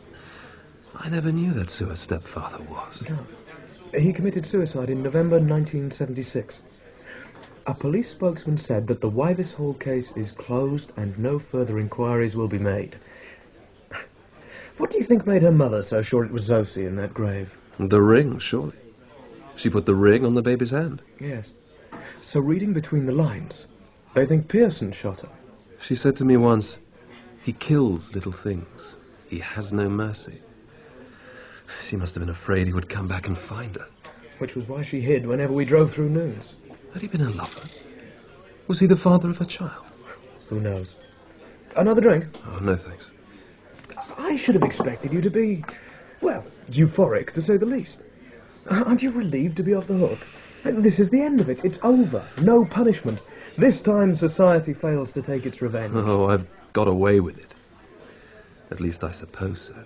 I never knew that's who her stepfather was. No. He committed suicide in November nineteen seventy-six. A police spokesman said that the Wyvis Hall case is closed and no further inquiries will be made. What do you think made her mother so sure it was Zosie in that grave? The ring, surely. She put the ring on the baby's hand. Yes. So reading between the lines, they think Pearson shot her. She said to me once, he kills little things. He has no mercy. She must have been afraid he would come back and find her. Which was why she hid whenever we drove through Noons. Had he been a lover? Was he the father of her child? Who knows? Another drink? Oh, no thanks. I should have expected you to be, well, euphoric, to say the least. Aren't you relieved to be off the hook? This is the end of it. It's over. No punishment. This time society fails to take its revenge. Oh, I've got away with it. At least I suppose so.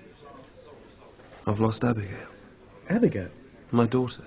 I've lost Abigail. Abigail? My daughter.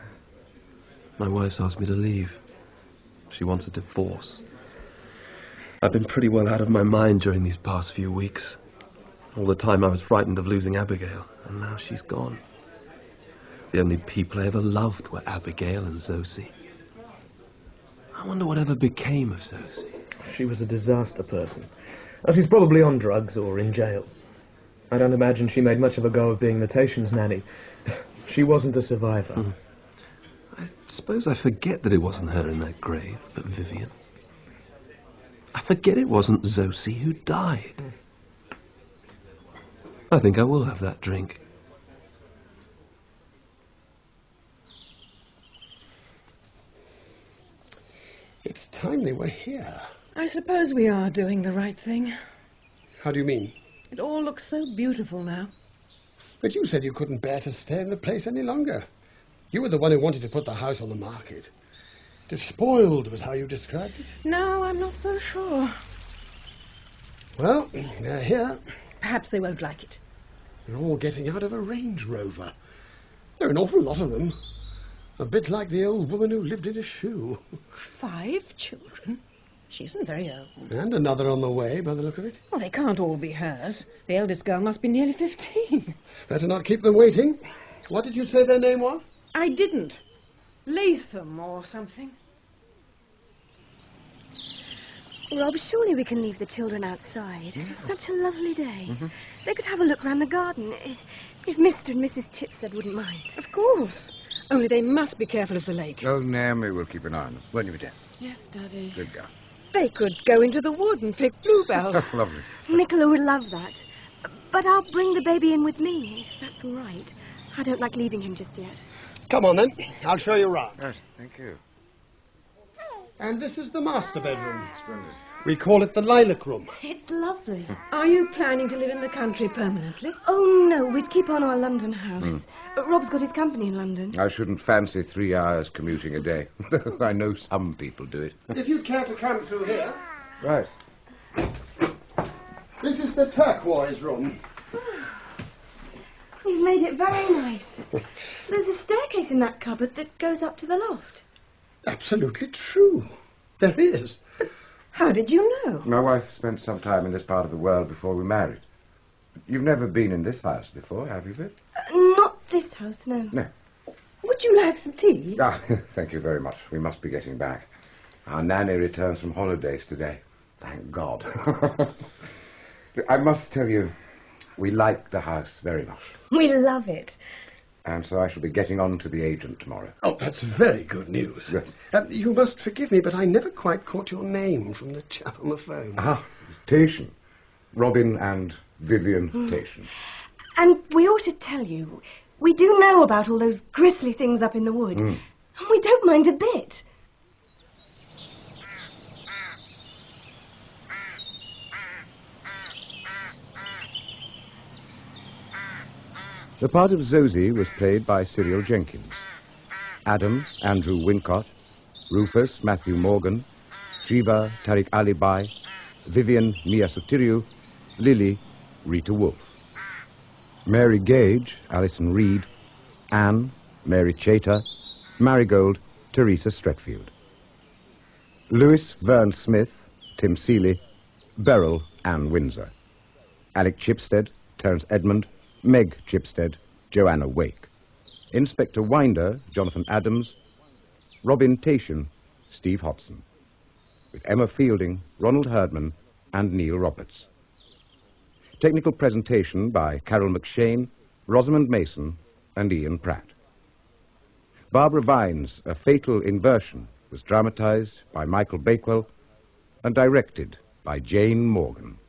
My wife's asked me to leave. She wants a divorce. I've been pretty well out of my mind during these past few weeks. All the time I was frightened of losing Abigail, and now she's gone. The only people I ever loved were Abigail and Zosie. I wonder whatever became of Zosie. She was a disaster person. Oh, she's probably on drugs or in jail. I don't imagine she made much of a go of being Natation's nanny. She wasn't a survivor. Hmm. I suppose I forget that it wasn't her in that grave, but Vivian. I forget it wasn't Zosie who died. I think I will have that drink. It's time they were here. I suppose we are doing the right thing. How do you mean? It all looks so beautiful now. But you said you couldn't bear to stay in the place any longer. You were the one who wanted to put the house on the market. Despoiled was how you described it. No, I'm not so sure. Well, they're here. Perhaps they won't like it. They're all getting out of a Range Rover. There are an awful lot of them. A bit like the old woman who lived in a shoe. Five children? She isn't very old. And another on the way, by the look of it. Well, they can't all be hers. The eldest girl must be nearly fifteen. Better not keep them waiting. What did you say their name was? I didn't. Latham or something. Rob, surely we can leave the children outside. It's such a lovely day. Mm-hmm. They could have a look round the garden, i- if Mister and Missus Chipstead wouldn't mind. Of course. Only they must be careful of the lake. Oh, Naomi will keep an eye on them. Won't you, dear? Yes, Daddy. Good girl. They could go into the wood and pick bluebells. That's lovely. Nicola would love that. But I'll bring the baby in with me, if that's all right. I don't like leaving him just yet. Come on, then. I'll show you around. Yes, thank you. And this is the master bedroom. Splendid. We call it the lilac room. It's lovely. Are you planning to live in the country permanently? Oh, no, we'd keep on our London house. Mm. But Rob's got his company in London. I shouldn't fancy three hours commuting a day. I know some people do it. If you care to come through here. Right. This is the turquoise room. You've made it very nice. There's a staircase in that cupboard that goes up to the loft. Absolutely true. There is. How did you know? My wife spent some time in this part of the world before we married. You've never been in this house before, have you, Viv? Uh, not this house, no. No. Would you like some tea? Ah, thank you very much. We must be getting back. Our nanny returns from holidays today. Thank God. I must tell you, we like the house very much. We love it. And so I shall be getting on to the agent tomorrow. Oh, that's very good news. Yes. Uh, you must forgive me, but I never quite caught your name from the chap on the phone. Ah, Tation. Robin and Vivian Mm. Tation. And we ought to tell you, we do know about all those grisly things up in the wood. Mm. And we don't mind a bit. The part of Zosie was played by Cyril Jenkins. Adam, Andrew Wincott. Rufus, Matthew Morgan. Shiva, Tariq Ali Bai. Vivian, Mia Sotiriou. Lily, Rita Wolfe. Mary Gage, Alison Reed. Anne, Mary Chater. Marigold, Teresa Stretfield. Lewis Verne Smith, Tim Seeley. Beryl, Anne Windsor. Alec Chipstead, Terence Edmund. Meg Chipstead, Joanna Wake. Inspector Winder, Jonathan Adams. Robin Tation, Steve Hodson. With Emma Fielding, Ronald Herdman, and Neil Roberts. Technical presentation by Carol McShane, Rosamond Mason, and Ian Pratt. Barbara Vine's A Fatal Inversion was dramatized by Michael Bakewell and directed by Jane Morgan.